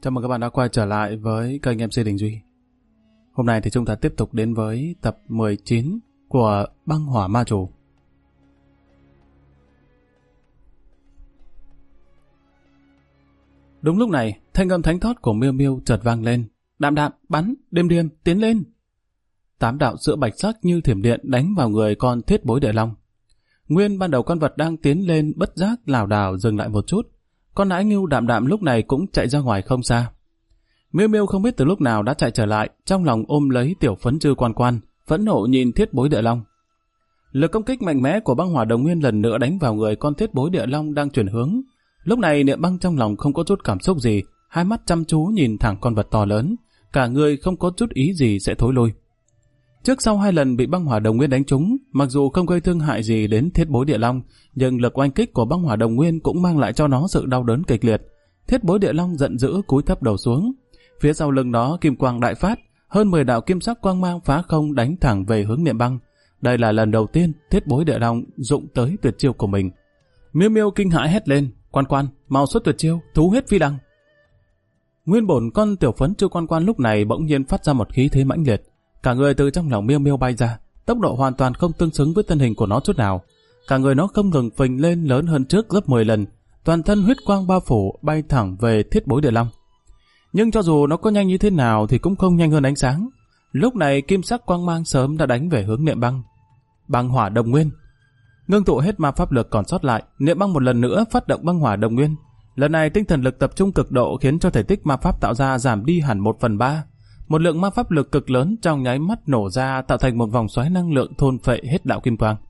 Chào mừng các bạn đã quay trở lại với kênh MC Đình Duy. Hôm nay thì chúng ta tiếp tục đến với tập 19 của Băng Hỏa Ma Chủ. Đúng lúc này, thanh âm thánh thót của Miêu Miêu chợt vang lên. Đạm đạm, bắn, điềm điềm, tiến lên. 8 đạo sữa bạch sắc như thiểm điện đánh vào người con thiết bối địa long. Nguyên ban đầu con vật đang tiến lên bất giác lảo đảo dừng lại một chút. Con nãi ngưu đạm đạm lúc này cũng chạy ra ngoài không xa. Miêu Miêu không biết từ lúc nào đã chạy trở lại, trong lòng ôm lấy tiểu phấn chư quan quan, phẫn nộ nhìn thiết bối địa long. Lực công kích mạnh mẽ của băng hỏa đồng nguyên lần nữa đánh vào người con thiết bối địa long đang chuyển hướng. Lúc này Niệm Băng trong lòng không có chút cảm xúc gì, hai mắt chăm chú nhìn thẳng con vật to lớn, cả người không có chút ý gì sẽ thối lui. Trước sau 2 lần bị băng hỏa đồng nguyên đánh trúng, mặc dù không gây thương hại gì đến thiết bối địa long, nhưng lực oanh kích của băng hỏa đồng nguyên cũng mang lại cho nó sự đau đớn kịch liệt. Thiết bối địa long giận dữ cúi thấp đầu xuống. Phía sau lưng nó kim quang đại phát, hơn 10 đạo kim sắc quang mang phá không đánh thẳng về hướng Niệm Băng. Đây là lần đầu tiên thiết bối địa long dụng tới tuyệt chiêu của mình. Miêu Miêu kinh hãi hét lên, quan quan, mau xuất tuyệt chiêu, thú huyết phi đằng. Nguyên bổn con tiểu phấn chư quan quan lúc này bỗng nhiên phát ra một khí thế mãnh liệt. Cả người từ trong lòng Miêu Miêu bay ra, tốc độ hoàn toàn không tương xứng với thân hình của nó chút nào. Cả người nó không ngừng phình lên lớn hơn trước gấp 10 lần, toàn thân huyết quang bao phủ bay thẳng về thiết bối địa long. Nhưng cho dù nó có nhanh như thế nào thì cũng không nhanh hơn ánh sáng. Lúc này kim sắc quang mang sớm đã đánh về hướng Niệm Băng. Băng hỏa đồng nguyên. Ngưng tụ hết ma pháp lực còn sót lại, Niệm Băng một lần nữa phát động băng hỏa đồng nguyên. Lần này tinh thần lực tập trung cực độ khiến cho thể tích ma pháp tạo ra giảm đi hẳn 1/3. Một lượng ma pháp lực cực lớn trong nháy mắt nổ ra tạo thành một vòng xoáy năng lượng thôn phệ hết đạo kim quang.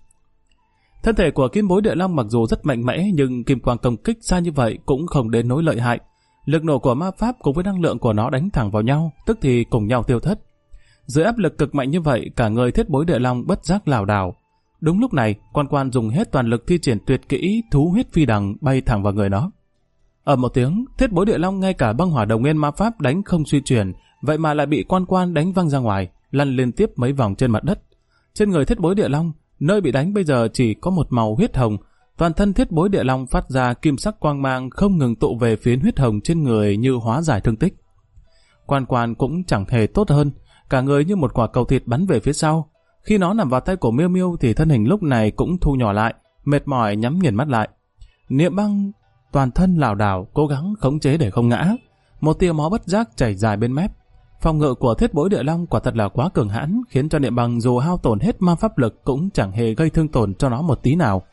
Thân thể của kim bối địa long mặc dù rất mạnh mẽ nhưng kim quang công kích xa như vậy cũng không đến nỗi lợi hại. Lực nổ của ma pháp cùng với năng lượng của nó đánh thẳng vào nhau, tức thì cùng nhau tiêu thất. Dưới áp lực cực mạnh như vậy, cả người thiết bối địa long bất giác lảo đảo. Đúng lúc này, quan quan dùng hết toàn lực thi triển tuyệt kỹ thú huyết phi đằng bay thẳng vào người nó. Ở một tiếng, thiết bối địa long ngay cả băng hỏa đồng nguyên ma pháp đánh không suy chuyển, vậy mà lại bị quan quan đánh văng ra ngoài, lăn liên tiếp mấy vòng trên mặt đất. Trên người thiết bối địa long, nơi bị đánh bây giờ chỉ có một màu huyết hồng, toàn thân thiết bối địa long phát ra kim sắc quang mang không ngừng tụ về phiến huyết hồng trên người như hóa giải thương tích. Quan quan cũng chẳng hề tốt hơn, cả người như một quả cầu thịt bắn về phía sau. Khi nó nằm vào tay của Miêu Miêu thì thân hình lúc này cũng thu nhỏ lại, mệt mỏi nhắm nghiền mắt lại. Niệm Băng toàn thân lảo đảo cố gắng khống chế để không ngã, một tia máu bất giác chảy dài bên mép. Phòng ngự của thiết bối địa long quả thật là quá cường hãn, khiến cho Niệm Băng dù hao tổn hết ma pháp lực cũng chẳng hề gây thương tổn cho nó một tí nào.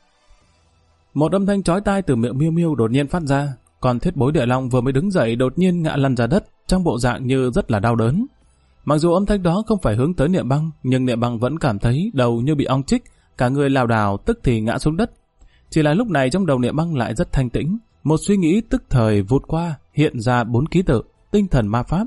Một âm thanh chói tai từ miệng Miêu Miêu đột nhiên phát ra, còn thiết bối địa long vừa mới đứng dậy đột nhiên ngã lăn ra đất, trong bộ dạng như rất là đau đớn. Mặc dù âm thanh đó không phải hướng tới Niệm Băng, nhưng Niệm Băng vẫn cảm thấy đầu như bị ong chích, cả người lảo đảo tức thì ngã xuống đất. Chỉ là lúc này trong đầu Niệm Băng lại rất thanh tĩnh, một suy nghĩ tức thời vụt qua, hiện ra 4 ký tự, tinh thần ma pháp.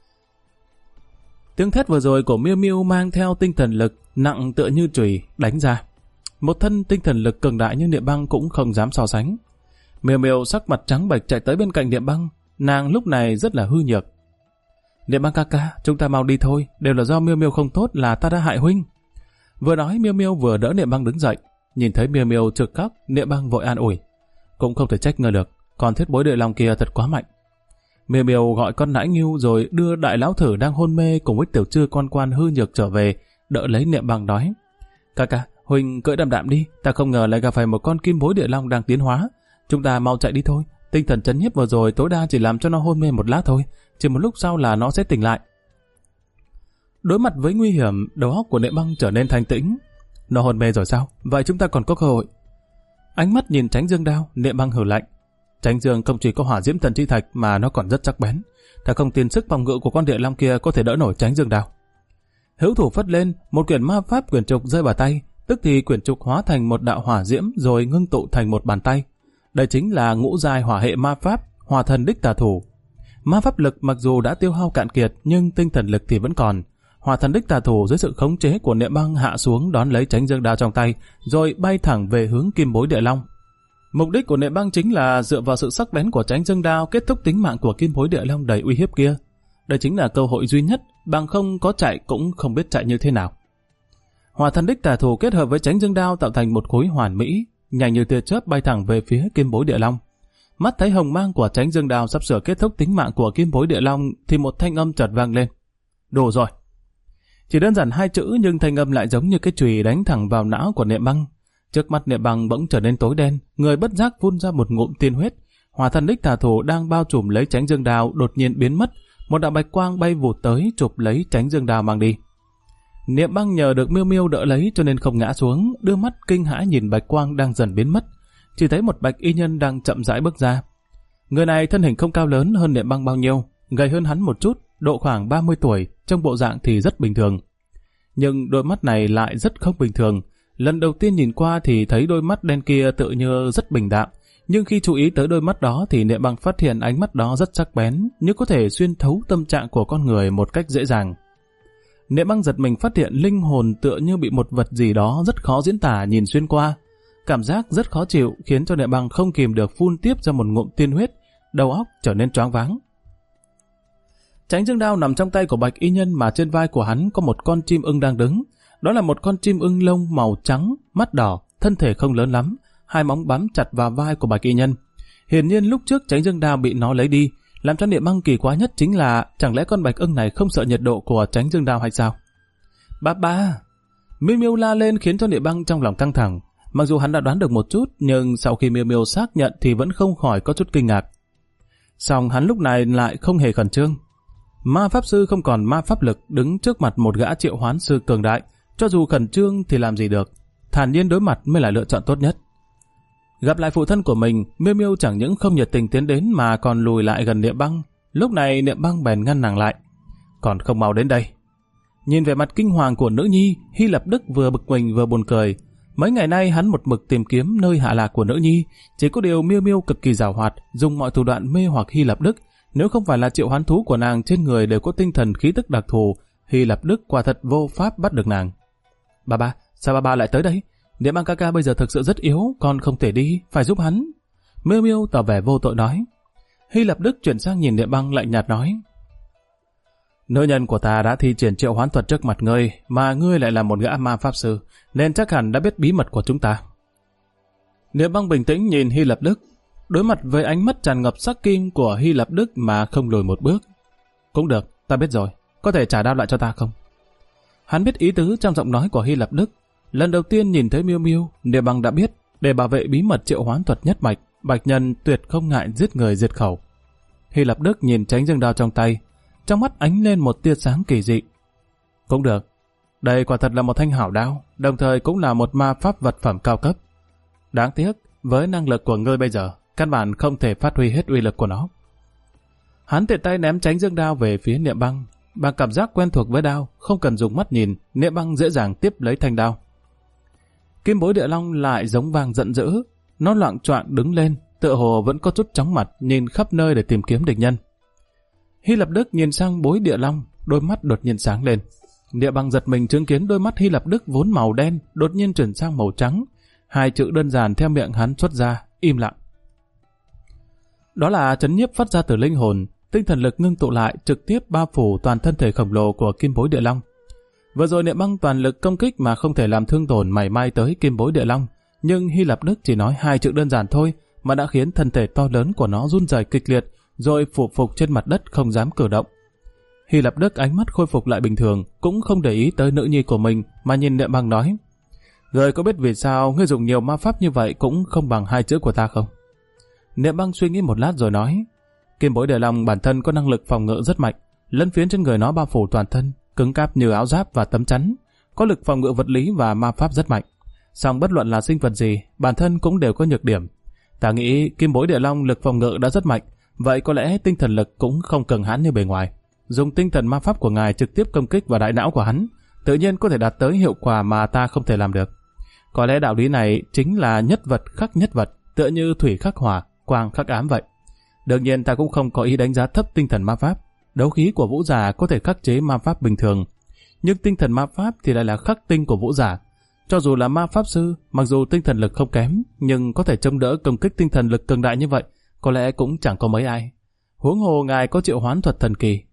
Tiếng thét vừa rồi của Miêu Miêu mang theo tinh thần lực nặng tựa như chùy đánh ra. Một thân tinh thần lực cường đại như Niệm Băng cũng không dám so sánh. Miêu Miêu sắc mặt trắng bệch chạy tới bên cạnh Niệm Băng, nàng lúc này rất là hư nhược. Niệm Băng ca ca, chúng ta mau đi thôi, đều là do Miêu Miêu không tốt là ta đã hại huynh. Vừa nói Miêu Miêu vừa đỡ Niệm Băng đứng dậy, nhìn thấy Miêu Miêu trực khóc, Niệm Băng vội an ủi. Cũng không thể trách ngươi được, còn thiết bối địa long kia thật quá mạnh. Miêu Miêu gọi con nãi ngưu rồi đưa đại lão thử đang hôn mê cùng với tiểu trư quan quan hư nhược trở về, đỡ lấy Niệm Băng nói. Ca ca, huynh cưỡi đạm đạm đi, ta không ngờ lại gặp phải một con kim bối địa long đang tiến hóa. Chúng ta mau chạy đi thôi, tinh thần chấn nhiếp vừa rồi tối đa chỉ làm cho nó hôn mê một lát thôi, chỉ một lúc sau là nó sẽ tỉnh lại. Đối mặt với nguy hiểm, đầu óc của Niệm Băng trở nên thanh tĩnh. Nó hôn mê rồi sao? Vậy chúng ta còn có cơ hội. Ánh mắt nhìn Tránh Dương đao, Niệm Băng hừ lạnh. Tránh Dương không chỉ có hỏa diễm thần chi thạch mà nó còn rất sắc bén. Ta không tin sức phòng ngự của con địa long kia có thể đỡ nổi Tránh Dương đao. Hữu thủ phất lên, một quyển ma pháp quyển trục rơi vào tay, tức thì quyển trục hóa thành một đạo hỏa diễm rồi ngưng tụ thành một bàn tay. Đây chính là ngũ giai hỏa hệ ma pháp, Hỏa Thần Đích Tà Thủ. Ma pháp lực mặc dù đã tiêu hao cạn kiệt nhưng tinh thần lực thì vẫn còn. Hỏa Thần Đích Tà Thủ dưới sự khống chế của Niệm Băng hạ xuống đón lấy Tránh Dương đao trong tay, rồi bay thẳng về hướng kim bối địa long. Mục đích của Niệm Băng chính là dựa vào sự sắc bén của Tránh Dương đao kết thúc tính mạng của kim bối địa long đầy uy hiếp kia. Đây chính là cơ hội duy nhất, bằng không có chạy cũng không biết chạy như thế nào. Hỏa Thần Đích Tà Thủ kết hợp với Tránh Dương đao tạo thành một khối hoàn mỹ, nhanh như tia chớp bay thẳng về phía kim bối địa long. Mắt thấy hồng mang của Chánh Dương Đao sắp sửa kết thúc tính mạng của Kim Bối Địa Long thì một thanh âm chợt vang lên. Đủ rồi. Chỉ đơn giản 2 chữ nhưng thanh âm lại giống như cái chùy đánh thẳng vào não của Niệm Băng. Trước mắt Niệm Băng bỗng trở nên tối đen, người bất giác phun ra một ngụm tiên huyết. Hỏa thần đích tà thủ đang bao trùm lấy Chánh Dương Đao đột nhiên biến mất, một đạo bạch quang bay vụt tới chụp lấy Chánh Dương Đao mang đi. Niệm Băng nhờ được Miêu Miêu đỡ lấy cho nên không ngã xuống, đưa mắt kinh hãi nhìn bạch quang đang dần biến mất. Chỉ thấy một bạch y nhân đang chậm rãi bước ra. Người này thân hình không cao lớn hơn Niệm Băng bao nhiêu, gầy hơn hắn một chút, độ khoảng 30 tuổi, trong bộ dạng thì rất bình thường. Nhưng đôi mắt này lại rất không bình thường. Lần đầu tiên nhìn qua thì thấy đôi mắt đen kia tự như rất bình đạm, nhưng khi chú ý tới đôi mắt đó thì Niệm Băng phát hiện ánh mắt đó rất sắc bén, như có thể xuyên thấu tâm trạng của con người một cách dễ dàng. Niệm Băng giật mình phát hiện linh hồn tựa như bị một vật gì đó rất khó diễn tả nhìn xuyên qua. Cảm giác rất khó chịu khiến cho Niệm Băng không kìm được phun tiếp ra một ngụm tiên huyết, đầu óc trở nên choáng váng. Chánh Dương Đao nằm trong tay của bạch y nhân mà trên vai của hắn có một con chim ưng đang đứng. Đó là một con chim ưng lông màu trắng, mắt đỏ, thân thể không lớn lắm, 2 móng bám chặt vào vai của bạch y nhân. Hiển nhiên lúc trước Chánh Dương Đao bị nó lấy đi. Làm cho Niệm Băng kỳ quá nhất chính là chẳng lẽ con bạch ưng này không sợ nhiệt độ của Chánh Dương Đao hay sao? Ba! Miêu Miêu la lên khiến cho Niệm Băng trong lòng căng thẳng. Mặc dù hắn đã đoán được một chút, nhưng sau khi Miêu Miêu xác nhận thì vẫn không khỏi có chút kinh ngạc. Song hắn lúc này lại không hề khẩn trương. Ma pháp sư không còn ma pháp lực đứng trước mặt một gã triệu hoán sư cường đại, cho dù khẩn trương thì làm gì được, thản nhiên đối mặt mới là lựa chọn tốt nhất. Gặp lại phụ thân của mình, Miêu Miêu chẳng những không nhiệt tình tiến đến mà còn lùi lại gần Niệm Băng. Lúc này Niệm Băng bèn ngăn nàng lại. Còn không mau đến đây. Nhìn về mặt kinh hoàng của nữ nhi, Hy Lập Đức vừa bực mình vừa buồn cười. Mấy ngày nay hắn một mực tìm kiếm nơi hạ lạc của nữ nhi, chỉ có điều Miêu Miêu cực kỳ giàu hoạt, dùng mọi thủ đoạn mê hoặc Hy Lập Đức. Nếu không phải là triệu hoán thú của nàng trên người đều có tinh thần khí tức đặc thù, Hy Lập Đức quả thật vô pháp bắt được nàng. Ba, sao ba lại tới đây? Niệm Băng ca ca bây giờ thực sự rất yếu, con không thể đi, phải giúp hắn. Miêu Miêu tỏ vẻ vô tội nói. Hy Lập Đức chuyển sang nhìn Niệm Băng lạnh nhạt nói. Nữ nhân của ta đã thi triển triệu hoán thuật trước mặt ngươi, mà ngươi lại là một gã ma pháp sư, nên chắc hẳn đã biết bí mật của chúng ta. Niệm Băng bình tĩnh nhìn Hy Lập Đức, đối mặt với ánh mắt tràn ngập sắc kim của Hy Lập Đức mà không lùi một bước. Cũng được, ta biết rồi, có thể trả đáp lại cho ta không? Hắn biết ý tứ trong giọng nói của Hy Lập Đức. Lần đầu tiên nhìn thấy Miêu Miêu, Niệm Băng đã biết, để bảo vệ bí mật triệu hoán thuật nhất mạch, bạch nhân tuyệt không ngại giết người diệt khẩu. Hy Lập Đức nhìn Chánh Dương Đao trong tay, trong mắt ánh lên một tia sáng kỳ dị. Cũng được, đây quả thật là một thanh hảo đao, đồng thời cũng là một ma pháp vật phẩm cao cấp. Đáng tiếc, với năng lực của ngươi bây giờ, căn bản không thể phát huy hết uy lực của nó. Hắn tiện tay ném Chánh Dương Đao về phía Niệm Băng. Bằng cảm giác quen thuộc với đao, không cần dùng mắt nhìn, Niệm Băng dễ dàng tiếp lấy thanh đao. Kim Bối Địa Long lại giống vang giận dữ, nó loạng choạng đứng lên, tựa hồ vẫn có chút chóng mặt, nhìn khắp nơi để tìm kiếm địch nhân. Hy Lập Đức nhìn sang Bối Địa Long, đôi mắt đột nhiên sáng lên. Niệm Băng giật mình chứng kiến đôi mắt Hy Lập Đức vốn màu đen, đột nhiên chuyển sang màu trắng. 2 chữ đơn giản theo miệng hắn xuất ra, im lặng. Đó là chấn nhiếp phát ra từ linh hồn, tinh thần lực ngưng tụ lại trực tiếp bao phủ toàn thân thể khổng lồ của Kim Bối Địa Long. Vừa rồi Niệm Băng toàn lực công kích mà không thể làm thương tổn mảy may tới Kim Bối Địa Long, nhưng Hy Lập Đức chỉ nói 2 chữ đơn giản thôi mà đã khiến thân thể to lớn của nó run rẩy kịch liệt, rồi phủ phục trên mặt đất không dám cử động. Hy Lập Đức ánh mắt khôi phục lại bình thường, cũng không để ý tới nữ nhi của mình mà nhìn Niệm Băng nói: "Ngươi có biết vì sao ngươi dùng nhiều ma pháp như vậy cũng không bằng 2 chữ của ta không?" Niệm Băng suy nghĩ một lát rồi nói: "Kim Bối Địa Long bản thân có năng lực phòng ngự rất mạnh, lân phiến trên người nó bao phủ toàn thân, cứng cáp như áo giáp và tấm chắn, có lực phòng ngự vật lý và ma pháp rất mạnh. Song bất luận là sinh vật gì, bản thân cũng đều có nhược điểm. Ta nghĩ Kim Bối Địa Long lực phòng ngự đã rất mạnh, vậy có lẽ tinh thần lực cũng không cường hãn như bề ngoài. Dùng tinh thần ma pháp của ngài trực tiếp công kích vào đại não của hắn, tự nhiên có thể đạt tới hiệu quả mà ta không thể làm được. Có lẽ đạo lý này chính là nhất vật khắc nhất vật, tựa như thủy khắc hỏa, quang khắc ám vậy. Đương nhiên ta cũng không có ý đánh giá thấp tinh thần ma pháp. Đấu khí của vũ giả có thể khắc chế ma pháp bình thường, nhưng tinh thần ma pháp thì lại là khắc tinh của vũ giả. Cho dù là ma pháp sư, mặc dù tinh thần lực không kém, nhưng có thể chống đỡ công kích tinh thần lực cường đại như vậy, có lẽ cũng chẳng có mấy ai. Huống hồ ngài có triệu hoán thuật thần kỳ."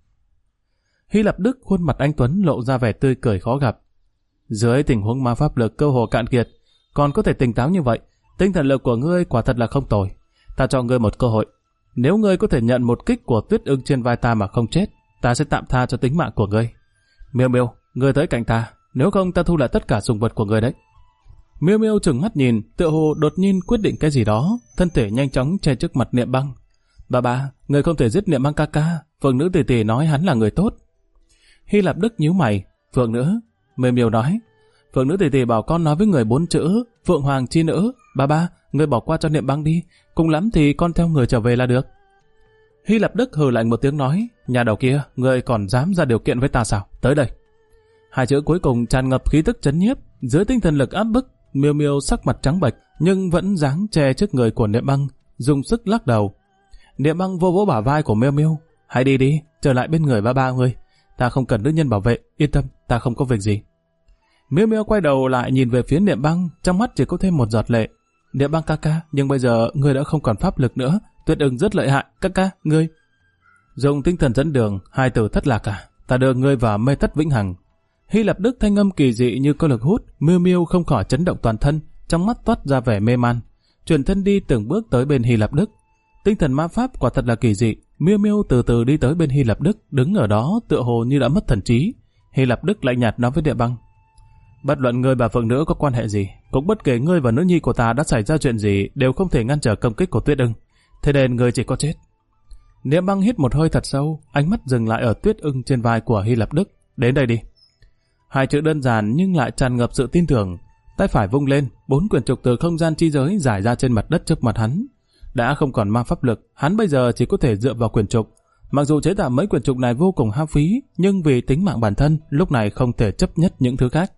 Hy Lập Đức khuôn mặt anh tuấn lộ ra vẻ tươi cười khó gặp. "Dưới tình huống ma pháp lực cơ hồ cạn kiệt, còn có thể tỉnh táo như vậy, tinh thần lực của ngươi quả thật là không tồi. Ta cho ngươi một cơ hội. Nếu ngươi có thể nhận một kích của Tuyết Ưng trên vai ta mà không chết, ta sẽ tạm tha cho tính mạng của ngươi. Miêu Miêu, ngươi tới cạnh ta, nếu không ta thu lại tất cả sùng vật của ngươi đấy. Miêu Miêu trừng mắt nhìn, tựa hồ đột nhiên quyết định cái gì đó, thân thể nhanh chóng che trước mặt Niệm Băng. Bà, ngươi không thể giết Niệm Băng ca ca, Phượng Nữ tỷ tỷ nói hắn là người tốt. Hy Lạp Đức nhíu mày, Phượng Nữ. Miêu Miêu nói, Phượng Nữ tỷ tỷ bảo con nói với người 4 chữ, Phượng Hoàng chi nữ. Bà, ngươi bỏ qua cho Niệm Băng đi, cùng lắm thì con theo người trở về là được. Hy Lạp Đức hừ lạnh một tiếng nói, nhà đầu kia, ngươi còn dám ra điều kiện với ta sao? Tới đây. Hai chữ cuối cùng tràn ngập khí tức chấn nhiếp, dưới tinh thần lực áp bức, Miêu Miêu sắc mặt trắng bệch nhưng vẫn dáng che trước người của Niệm Băng, dùng sức lắc đầu. Niệm Băng vô vỗ bả vai của Miêu Miêu, hãy đi đi, trở lại bên người ba ngươi. Ta không cần nữ nhân bảo vệ, yên tâm, ta không có việc gì. Miêu Miêu quay đầu lại nhìn về phía Niệm Băng, trong mắt chỉ có thêm một giọt lệ. Niệm Băng ca ca, nhưng bây giờ ngươi đã không còn pháp lực nữa, Tuyết Ưng rất lợi hại, ca ca, ngươi. Dùng tinh thần dẫn đường, hai từ thất lạc à, ta đưa ngươi vào mê thất vĩnh hằng. Hy Lạp Đức thanh âm kỳ dị như có lực hút, Miêu Miêu không khỏi chấn động toàn thân, trong mắt toát ra vẻ mê man, chuyển thân đi từng bước tới bên Hy Lạp Đức. Tinh thần ma pháp quả thật là kỳ dị, Miêu Miêu từ từ đi tới bên Hy Lạp Đức, đứng ở đó tựa hồ như đã mất thần trí. Hy Lạp Đức lạnh nhạt nói với Niệm Băng, bất luận ngươi và Phượng Nữ có quan hệ gì, cũng bất kể ngươi và nữ nhi của ta đã xảy ra chuyện gì, đều không thể ngăn trở công kích của Tuyết Ưng. Thế nên ngươi chỉ có chết. Niệm Băng hít một hơi thật sâu, ánh mắt dừng lại ở Tuyết Ưng trên vai của Hy Lạp Đức. Đến đây đi. Hai chữ đơn giản nhưng lại tràn ngập sự tin tưởng. Tay phải vung lên, 4 quyển trục từ không gian chi giới rải ra trên mặt đất trước mặt hắn. Đã không còn ma pháp lực, hắn bây giờ chỉ có thể dựa vào quyển trục. Mặc dù chế tạo mấy quyển trục này vô cùng hao phí, nhưng vì tính mạng bản thân, lúc này không thể chấp nhất những thứ khác.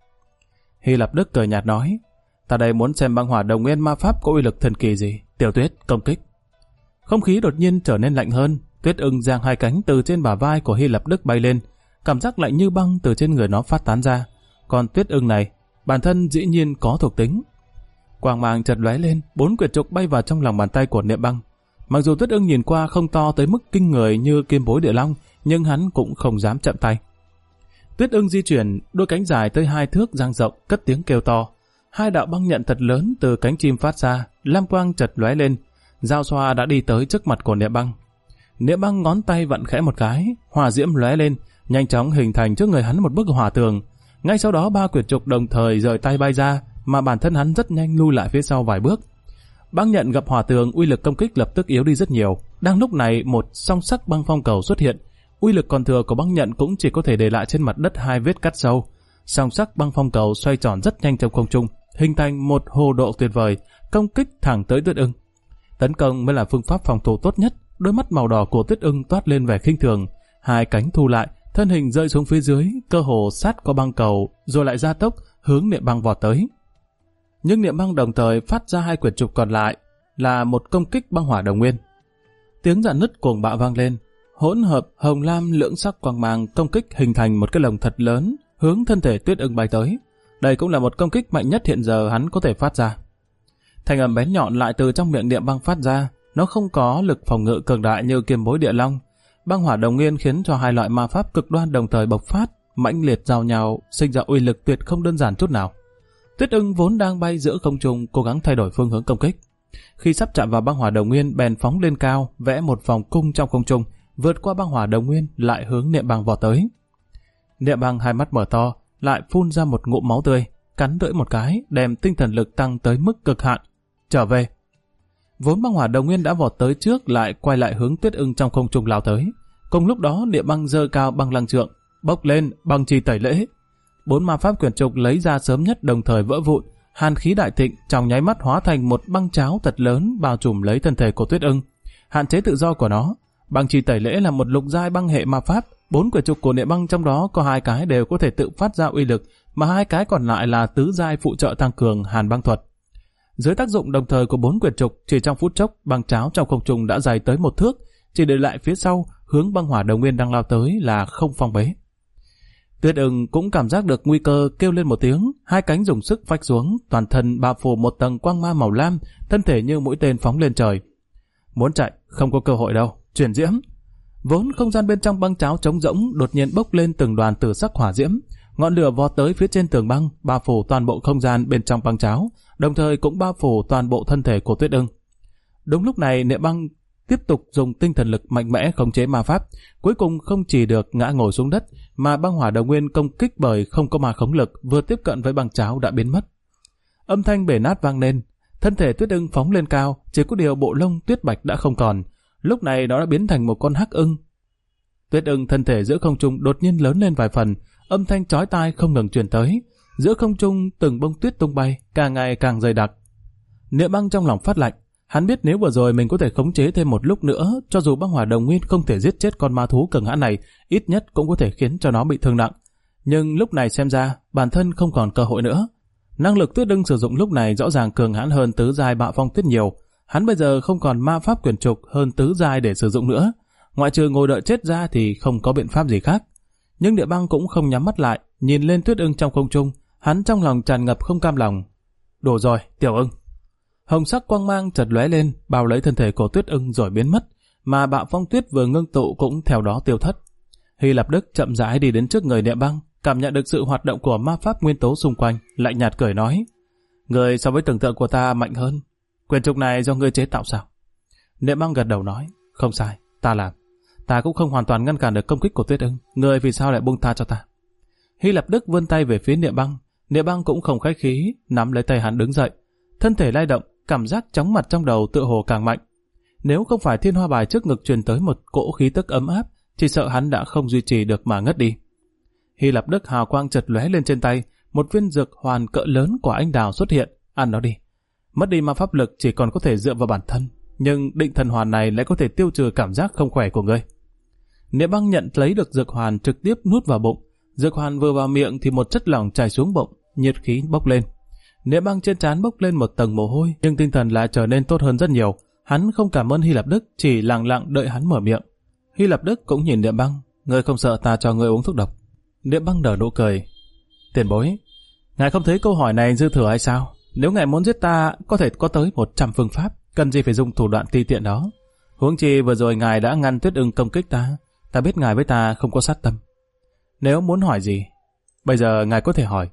Hy Lạp Đức cười nhạt nói, ta đây muốn xem băng hỏa đồng nguyên ma pháp có uy lực thần kỳ gì. Tiểu Tuyết, công kích. Không khí đột nhiên trở nên lạnh hơn, Tuyết Ưng giang hai cánh từ trên bả vai của Hy Lạp Đức bay lên, cảm giác lạnh như băng từ trên người nó phát tán ra. Còn Tuyết Ưng này, bản thân dĩ nhiên có thuộc tính. Quang mang chợt lóe lên, 4 quyển trục bay vào trong lòng bàn tay của Niệm Băng. Mặc dù Tuyết Ưng nhìn qua không to tới mức kinh người như Kim Bối Địa Long, nhưng hắn cũng không dám chậm tay. Tuyết Ưng di chuyển, đôi cánh dài tới 2 thước dang rộng, cất tiếng kêu to. 2 đạo băng nhận thật lớn từ cánh chim phát ra, lam quang chợt lóe lên, Giao Xoa đã đi tới trước mặt của Niệm Băng. Niệm Băng ngón tay vặn khẽ một cái, hỏa diễm lóe lên, nhanh chóng hình thành trước người hắn một bức hỏa tường. Ngay sau đó 3 quyển trục đồng thời rời tay bay ra, mà bản thân hắn rất nhanh lui lại phía sau vài bước. Băng nhận gặp hỏa tường, uy lực công kích lập tức yếu đi rất nhiều. Đang lúc này, một song sắc băng phong cầu xuất hiện. Uy lực còn thừa của băng nhận cũng chỉ có thể để lại trên mặt đất 2 vết cắt sâu. Song sắc băng phong cầu xoay tròn rất nhanh trong không trung, hình thành một hồ độ tuyệt vời, công kích thẳng tới Tuyết Ưng. Tấn công mới là phương pháp phòng thủ tốt nhất. Đôi mắt màu đỏ của Tuyết Ưng toát lên vẻ khinh thường, 2 cánh thu lại, thân hình rơi xuống phía dưới, cơ hồ sát qua băng cầu, rồi lại gia tốc hướng Niệm Băng vọt tới. Nhưng Niệm Băng đồng thời phát ra 2 quyển trục còn lại, là một công kích băng hỏa đồng nguyên. Tiếng rạn nứt cuồng bạo vang lên, hỗn hợp hồng lam lưỡng sắc quang mang công kích hình thành một cái lồng thật lớn, hướng thân thể Tuyết Ưng bay tới. Đây cũng là một công kích mạnh nhất hiện giờ hắn có thể phát ra. Thanh âm bén nhọn lại từ trong miệng Niệm Băng phát ra, nó không có lực phòng ngự cường đại như Kim Bối Địa Long. Băng hỏa đồng nguyên khiến cho 2 loại ma pháp cực đoan đồng thời bộc phát, mãnh liệt giao nhau, sinh ra uy lực tuyệt không đơn giản chút nào. Tuyết Ưng vốn đang bay giữa không trung, cố gắng thay đổi phương hướng công kích. Khi sắp chạm vào băng hỏa đồng nguyên, bèn phóng lên cao, vẽ một vòng cung trong không trung, vượt qua băng hỏa đồng nguyên, lại hướng Niệm Băng vọt tới. Niệm Băng hai mắt mở to, lại phun ra một ngụm máu tươi, cắn lưỡi một cái, đem tinh thần lực tăng tới mức cực hạn. Trở về. Vốn băng hỏa đồng nguyên đã vọt tới trước, lại quay lại hướng Tuyết Ưng trong không trung lao tới. Cùng lúc đó, Niệm Băng giơ cao băng lăng trượng, bốc lên băng chi tẩy lễ. 4 ma pháp quyển trục lấy ra sớm nhất đồng thời vỡ vụn, hàn khí đại thịnh trong nháy mắt hóa thành một băng cháo thật lớn bao trùm lấy thân thể của Tuyết Ưng, hạn chế tự do của nó. Băng chi tẩy lễ là một lục giai băng hệ ma pháp, 4 quyển trục của Niệm Băng trong đó có 2 cái đều có thể tự phát ra uy lực, mà 2 cái còn lại là tứ giai phụ trợ tăng cường hàn băng thuật. Dưới tác dụng đồng thời của 4 quyển trục, chỉ trong phút chốc, băng cháo trong không trung đã dày tới 1 thước, chỉ để lại phía sau, hướng băng hỏa đồng nguyên đang lao tới là không phong bế. Tuyết Ưng cũng cảm giác được nguy cơ, kêu lên một tiếng, 2 cánh dùng sức phách xuống, toàn thân bao phủ một tầng quang ma màu lam, thân thể như mũi tên phóng lên trời. Muốn chạy, không có cơ hội đâu, chuyển diễm. Vốn không gian bên trong băng cháo trống rỗng đột nhiên bốc lên từng đoàn tử sắc hỏa diễm, ngọn lửa vọt tới phía trên tường băng, bao phủ toàn bộ không gian bên trong băng cháo, đồng thời cũng bao phủ toàn bộ thân thể của Tuyết Ưng. Đúng lúc này Niệm Băng tiếp tục dùng tinh thần lực mạnh mẽ khống chế ma pháp, cuối cùng không chỉ được ngã ngồi xuống đất, mà băng hỏa đồng nguyên công kích bởi không có ma khống lực vừa tiếp cận với băng cháo đã biến mất. Âm thanh bể nát vang lên, thân thể Tuyết Ưng phóng lên cao, chỉ có điều bộ lông tuyết bạch đã không còn, lúc này nó đã biến thành một con hắc ưng. Tuyết Ưng thân thể giữa không trung đột nhiên lớn lên vài phần, âm thanh chói tai không ngừng truyền tới, giữa không trung từng bông tuyết tung bay, càng ngày càng dày đặc. Niệm Băng trong lòng phát lạnh, hắn biết nếu vừa rồi mình có thể khống chế thêm một lúc nữa, cho dù băng hỏa đồng nguyên không thể giết chết con ma thú cường hãn này, ít nhất cũng có thể khiến cho nó bị thương nặng. Nhưng lúc này xem ra, bản thân không còn cơ hội nữa. Năng lực Tuyết Ưng sử dụng lúc này rõ ràng cường hãn hơn tứ giai Bạo Phong Tuyết nhiều. Hắn bây giờ không còn ma pháp quyển trục hơn tứ giai để sử dụng nữa. Ngoại trừ ngồi đợi chết ra thì không có biện pháp gì khác. Nhưng Địa Băng cũng không nhắm mắt lại, nhìn lên Tuyết Ưng trong không trung, hắn trong lòng tràn ngập không cam lòng. Đủ rồi, Tiểu Ưng. Hồng sắc quang mang chợt lóe lên, bao lấy thân thể của Tuyết Ưng rồi biến mất, mà Bạo Phong Tuyết vừa ngưng tụ cũng theo đó tiêu thất. Hy Lạp Đức chậm rãi đi đến trước người Địa Băng, cảm nhận được sự hoạt động của ma pháp nguyên tố xung quanh, lạnh nhạt cười nói: "Người so với tưởng tượng của ta mạnh hơn. Quyển trục này do ngươi chế tạo sao?" Địa Băng gật đầu nói: "Không sai, ta làm. Ta cũng không hoàn toàn ngăn cản được công kích của Tuyết Ưng. Ngươi vì sao lại buông tha cho ta?" Hy Lạp Đức vươn tay về phía Địa Băng cũng không khách khí, nắm lấy tay hắn đứng dậy, thân thể lay động, cảm giác chóng mặt trong đầu tựa hồ càng mạnh. Nếu không phải thiên hoa bài trước ngực truyền tới một cỗ khí tức ấm áp, chỉ sợ hắn đã không duy trì được mà ngất đi. Hy Lạp Đức hào quang chợt lóe lên trên tay, một viên dược hoàn cỡ lớn của anh đào xuất hiện, ăn nó đi. Mất đi ma pháp lực chỉ còn có thể dựa vào bản thân, nhưng định thần hoàn này lại có thể tiêu trừ cảm giác không khỏe của ngươi. Niệm Băng nhận lấy được dược hoàn trực tiếp nuốt vào bụng, dược hoàn vừa vào miệng thì một chất lỏng chảy xuống bụng, nhiệt khí bốc lên. Niệm Băng trên trán bốc lên một tầng mồ hôi, nhưng tinh thần lại trở nên tốt hơn rất nhiều. Hắn không cảm ơn Hy Lạp Đức, chỉ lặng lặng đợi hắn mở miệng. Hy Lạp Đức cũng nhìn Niệm Băng: "Ngươi không sợ ta cho ngươi uống thuốc độc?" Niệm Băng nở nụ cười: "Tiền bối, ngài không thấy câu hỏi này dư thừa hay sao? Nếu ngài muốn giết ta, có thể có tới 100 phương pháp, cần gì phải dùng thủ đoạn ti tiện đó. Huống chi vừa rồi ngài đã ngăn Tuyết Ưng công kích ta, ta biết ngài với ta không có sát tâm. Nếu muốn hỏi gì, bây giờ ngài có thể hỏi."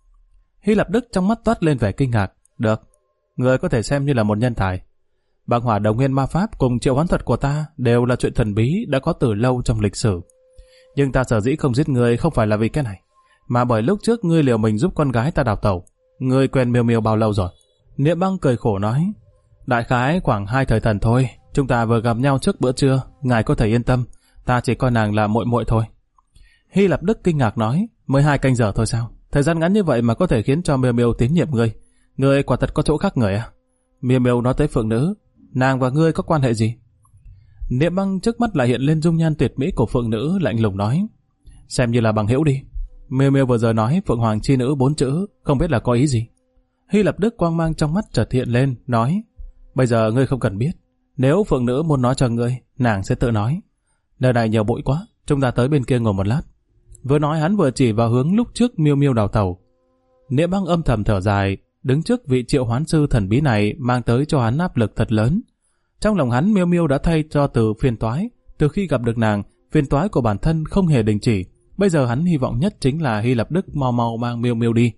Hy Lạp Đức trong mắt toát lên vẻ kinh ngạc: "Được, người có thể xem như là một nhân tài. Băng hỏa đồng nguyên ma pháp cùng triệu hoán thuật của ta đều là chuyện thần bí đã có từ lâu trong lịch sử. Nhưng ta sở dĩ không giết ngươi không phải là vì cái này, mà bởi lúc trước ngươi liều mình giúp con gái ta đào tẩu. Ngươi quen Miêu Miêu bao lâu rồi?" Niệm Băng cười khổ nói: "Đại khái khoảng 2 thời thần thôi. Chúng ta vừa gặp nhau trước bữa trưa, ngài có thể yên tâm, ta chỉ coi nàng là muội muội thôi." Hy Lạp Đức kinh ngạc nói: "Mới 2 canh giờ thôi sao? Thời gian ngắn như vậy mà có thể khiến cho Miêu Miêu tín nhiệm ngươi. Ngươi quả thật có chỗ khác người à?" Miêu Miêu nói tới Phượng Nữ, nàng và ngươi có quan hệ gì? Niệm Băng trước mắt lại hiện lên dung nhan tuyệt mỹ của Phượng Nữ, lạnh lùng nói: "Xem như là bằng hữu đi. Miêu Miêu vừa giờ nói Phượng Hoàng chi nữ 4 chữ, không biết là có ý gì?" Hy Lạp Đức quang mang trong mắt chợt hiện lên, nói: "Bây giờ ngươi không cần biết. Nếu Phượng Nữ muốn nói cho ngươi, nàng sẽ tự nói. Nơi này nhiều bụi quá, chúng ta tới bên kia ngồi một lát." Vừa nói hắn vừa chỉ vào hướng lúc trước Miêu Miêu đào tẩu. Niệm Băng âm thầm thở dài, đứng trước vị triệu hoán sư thần bí này mang tới cho hắn áp lực thật lớn. Trong lòng hắn, Miêu Miêu đã thay cho từ phiền toái. Từ khi gặp được nàng, phiền toái của bản thân không hề đình chỉ. Bây giờ hắn hy vọng nhất chính là Hy Lạp Đức mau mau mang Miêu Miêu đi.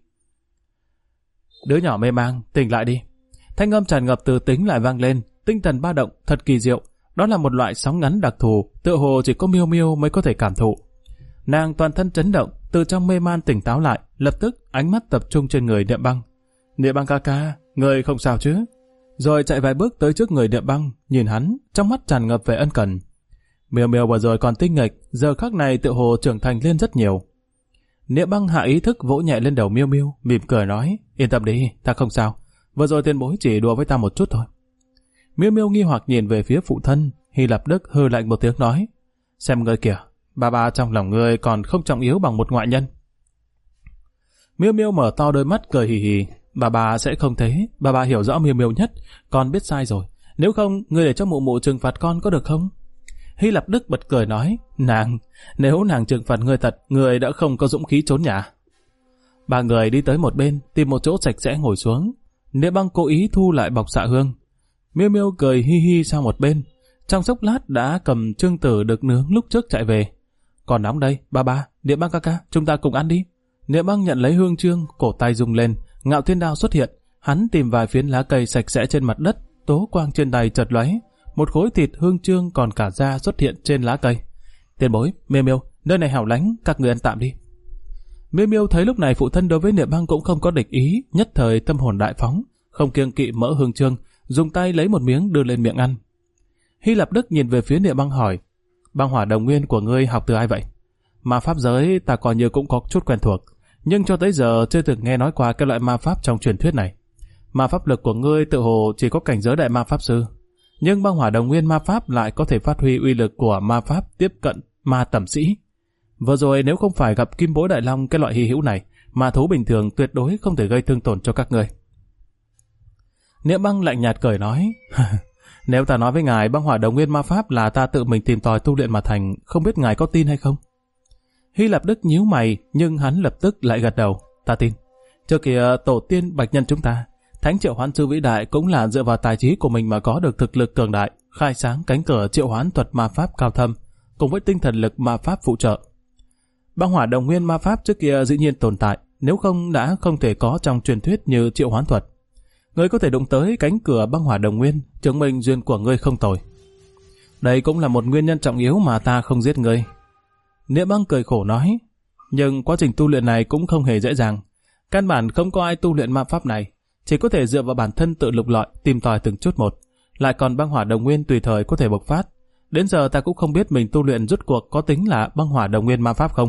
"Đứa nhỏ mê mang, tỉnh lại đi." Thanh âm tràn ngập từ tính lại vang lên, tinh thần ba động thật kỳ diệu. Đó là một loại sóng ngắn đặc thù, tựa hồ chỉ có Miêu Miêu mới có thể cảm thụ. Nàng toàn thân chấn động, từ trong mê man tỉnh táo lại, lập tức ánh mắt tập trung trên người Niệm Băng. "Niệm Băng ca ca, người không sao chứ?" Rồi chạy vài bước tới trước người Niệm Băng, nhìn hắn, trong mắt tràn ngập vẻ ân cần. Miêu Miêu vừa rồi còn tinh nghịch, giờ khắc này tựa hồ trưởng thành lên rất nhiều. Niệm Băng hạ ý thức vỗ nhẹ lên đầu Miêu Miêu, mỉm cười nói: "Yên tâm đi, ta không sao. Vừa rồi tiền bối chỉ đùa với ta một chút thôi." Miêu Miêu nghi hoặc nhìn về phía phụ thân. Hy Lạp Đức hừ lạnh một tiếng nói: "Xem ngươi kìa, bà trong lòng ngươi còn không trọng yếu bằng một ngoại nhân." Miêu Miêu mở to đôi mắt cười hì hì: Bà sẽ không thế, bà hiểu rõ Miêu Miêu nhất, con biết sai rồi. Nếu không, ngươi để cho mụ mụ trừng phạt con có được không?" Hy Lạp Đức bật cười nói: Nếu nàng trừng phạt ngươi thật, ngươi đã không có dũng khí trốn nhà." Ba người đi tới một bên, tìm một chỗ sạch sẽ ngồi xuống. Niệm Băng cố ý thu lại bọc xạ hương. Miêu Miêu cười hi hi sang một bên. Trong chốc lát đã cầm trương tử được nướng lúc trước chạy về. "Còn nóng đây, ba, Niệm Băng ca ca, chúng ta cùng ăn đi." Niệm Băng nhận lấy hương trương, cổ tay rung lên, Ngạo Thiên Đao xuất hiện. Hắn tìm vài phiến lá cây sạch sẽ trên mặt đất, tố quang trên tay chợt lóe, một khối thịt hương chương còn cả da xuất hiện trên lá cây. Tiền bối, Miêu Miêu, nơi này hẻo lánh, các người ăn tạm đi. Miêu Miêu thấy lúc này phụ thân đối với Niệm Băng cũng không có địch ý, nhất thời tâm hồn đại phóng, không kiêng kỵ mỡ hương chương, dùng tay lấy một miếng đưa lên miệng ăn. Hy Lạp Đức nhìn về phía Niệm Băng hỏi, băng hỏa đồng nguyên của ngươi học từ ai vậy? Ma pháp giới ta coi như cũng có chút quen thuộc, nhưng cho tới giờ chưa từng nghe nói qua cái loại ma pháp trong truyền thuyết này. Ma pháp lực của ngươi tự hồ chỉ có cảnh giới đại ma pháp sư, nhưng băng hỏa đồng nguyên ma pháp lại có thể phát huy uy lực của ma pháp tiếp cận ma tẩm sĩ. Vừa rồi nếu không phải gặp kim bối đại long cái loại hy hữu này, ma thú bình thường tuyệt đối không thể gây thương tổn cho các ngươi. Niệm Băng lạnh nhạt cười nói, nếu ta nói với ngài băng hỏa đồng nguyên ma pháp là ta tự mình tìm tòi tu luyện mà thành, không biết ngài có tin hay không? Hy Lạp Đức nhíu mày, nhưng hắn lập tức lại gật đầu, ta tin. Trước kia tổ tiên bạch nhân chúng ta, Thánh Triệu Hoán Sư vĩ đại cũng là dựa vào tài trí của mình mà có được thực lực cường đại, khai sáng cánh cửa triệu hoán thuật ma pháp cao thâm, cùng với tinh thần lực ma pháp phụ trợ. Băng hỏa đồng nguyên ma pháp trước kia dĩ nhiên tồn tại, nếu không đã không thể có trong truyền thuyết như triệu hoán thuật. Ngươi có thể đụng tới cánh cửa băng hỏa đồng nguyên, chứng minh duyên của ngươi không tồi. Đây cũng là một nguyên nhân trọng yếu mà ta không giết ngươi. Niệm Băng cười khổ nói, nhưng quá trình tu luyện này cũng không hề dễ dàng. Căn bản không có ai tu luyện ma pháp này, chỉ có thể dựa vào bản thân tự lục lọi, tìm tòi từng chút một. Lại còn băng hỏa đồng nguyên tùy thời có thể bộc phát. Đến giờ ta cũng không biết mình tu luyện rốt cuộc có tính là băng hỏa đồng nguyên ma pháp không.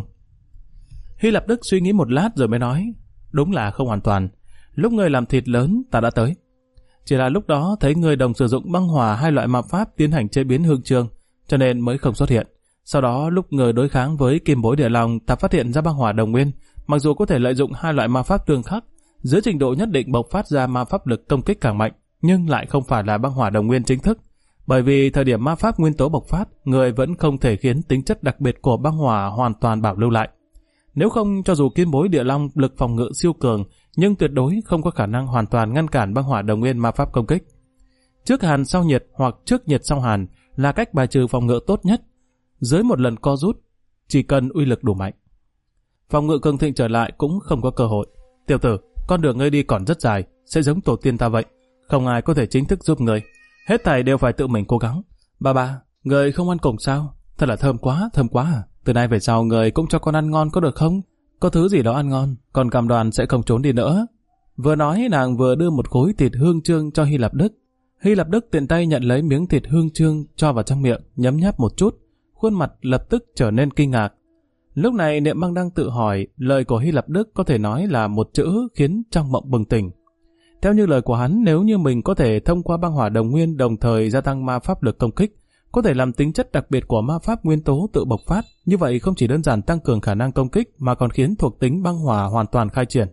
Hy Lạp Đức suy nghĩ một lát rồi mới nói, đúng là không hoàn toàn. Lúc ngươi làm thịt lớn ta đã tới. Chỉ là lúc đó thấy ngươi đồng sử dụng băng hỏa hai loại ma pháp tiến hành chế biến hương chương, cho nên mới không xuất hiện. Sau đó lúc ngươi đối kháng với kim bối địa long, ta phát hiện ra băng hỏa đồng nguyên, mặc dù có thể lợi dụng hai loại ma pháp tương khắc, dưới trình độ nhất định bộc phát ra ma pháp lực công kích càng mạnh, nhưng lại không phải là băng hỏa đồng nguyên chính thức. Bởi vì thời điểm ma pháp nguyên tố bộc phát, người vẫn không thể khiến tính chất đặc biệt của băng hỏa hoàn toàn bảo lưu lại. Nếu không, cho dù kim bối địa long lực phòng ngự siêu cường, nhưng tuyệt đối không có khả năng hoàn toàn ngăn cản băng hỏa đồng nguyên ma pháp công kích. Trước hàn sau nhiệt hoặc trước nhiệt sau hàn là cách bài trừ phòng ngự tốt nhất. Dưới một lần co rút, chỉ cần uy lực đủ mạnh, phòng ngự cường thịnh trở lại cũng không có cơ hội. Tiểu tử, con đường ngươi đi còn rất dài, sẽ giống tổ tiên ta vậy, không ai có thể chính thức giúp ngươi, hết thảy đều phải tự mình cố gắng. Ba, người không ăn cùng sao? Thật là thơm quá à. Từ nay về sau người cũng cho con ăn ngon có được không? Có thứ gì đó ăn ngon, con cam đoan sẽ không trốn đi nữa. Vừa nói nàng vừa đưa một khối thịt hương chương cho Hy Lạp Đức. Hy Lạp Đức tiện tay nhận lấy miếng thịt hương chương cho vào trong miệng, nhấm nháp một chút, khuôn mặt lập tức trở nên kinh ngạc. Lúc này Niệm Băng đang tự hỏi, lời của Hy Lạp Đức có thể nói là một chữ khiến trong mộng bừng tỉnh. Theo như lời của hắn, nếu như mình có thể thông qua băng hỏa đồng nguyên đồng thời gia tăng ma pháp lực công kích, có thể làm tính chất đặc biệt của ma pháp nguyên tố tự bộc phát, như vậy không chỉ đơn giản tăng cường khả năng công kích mà còn khiến thuộc tính băng hỏa hoàn toàn khai triển.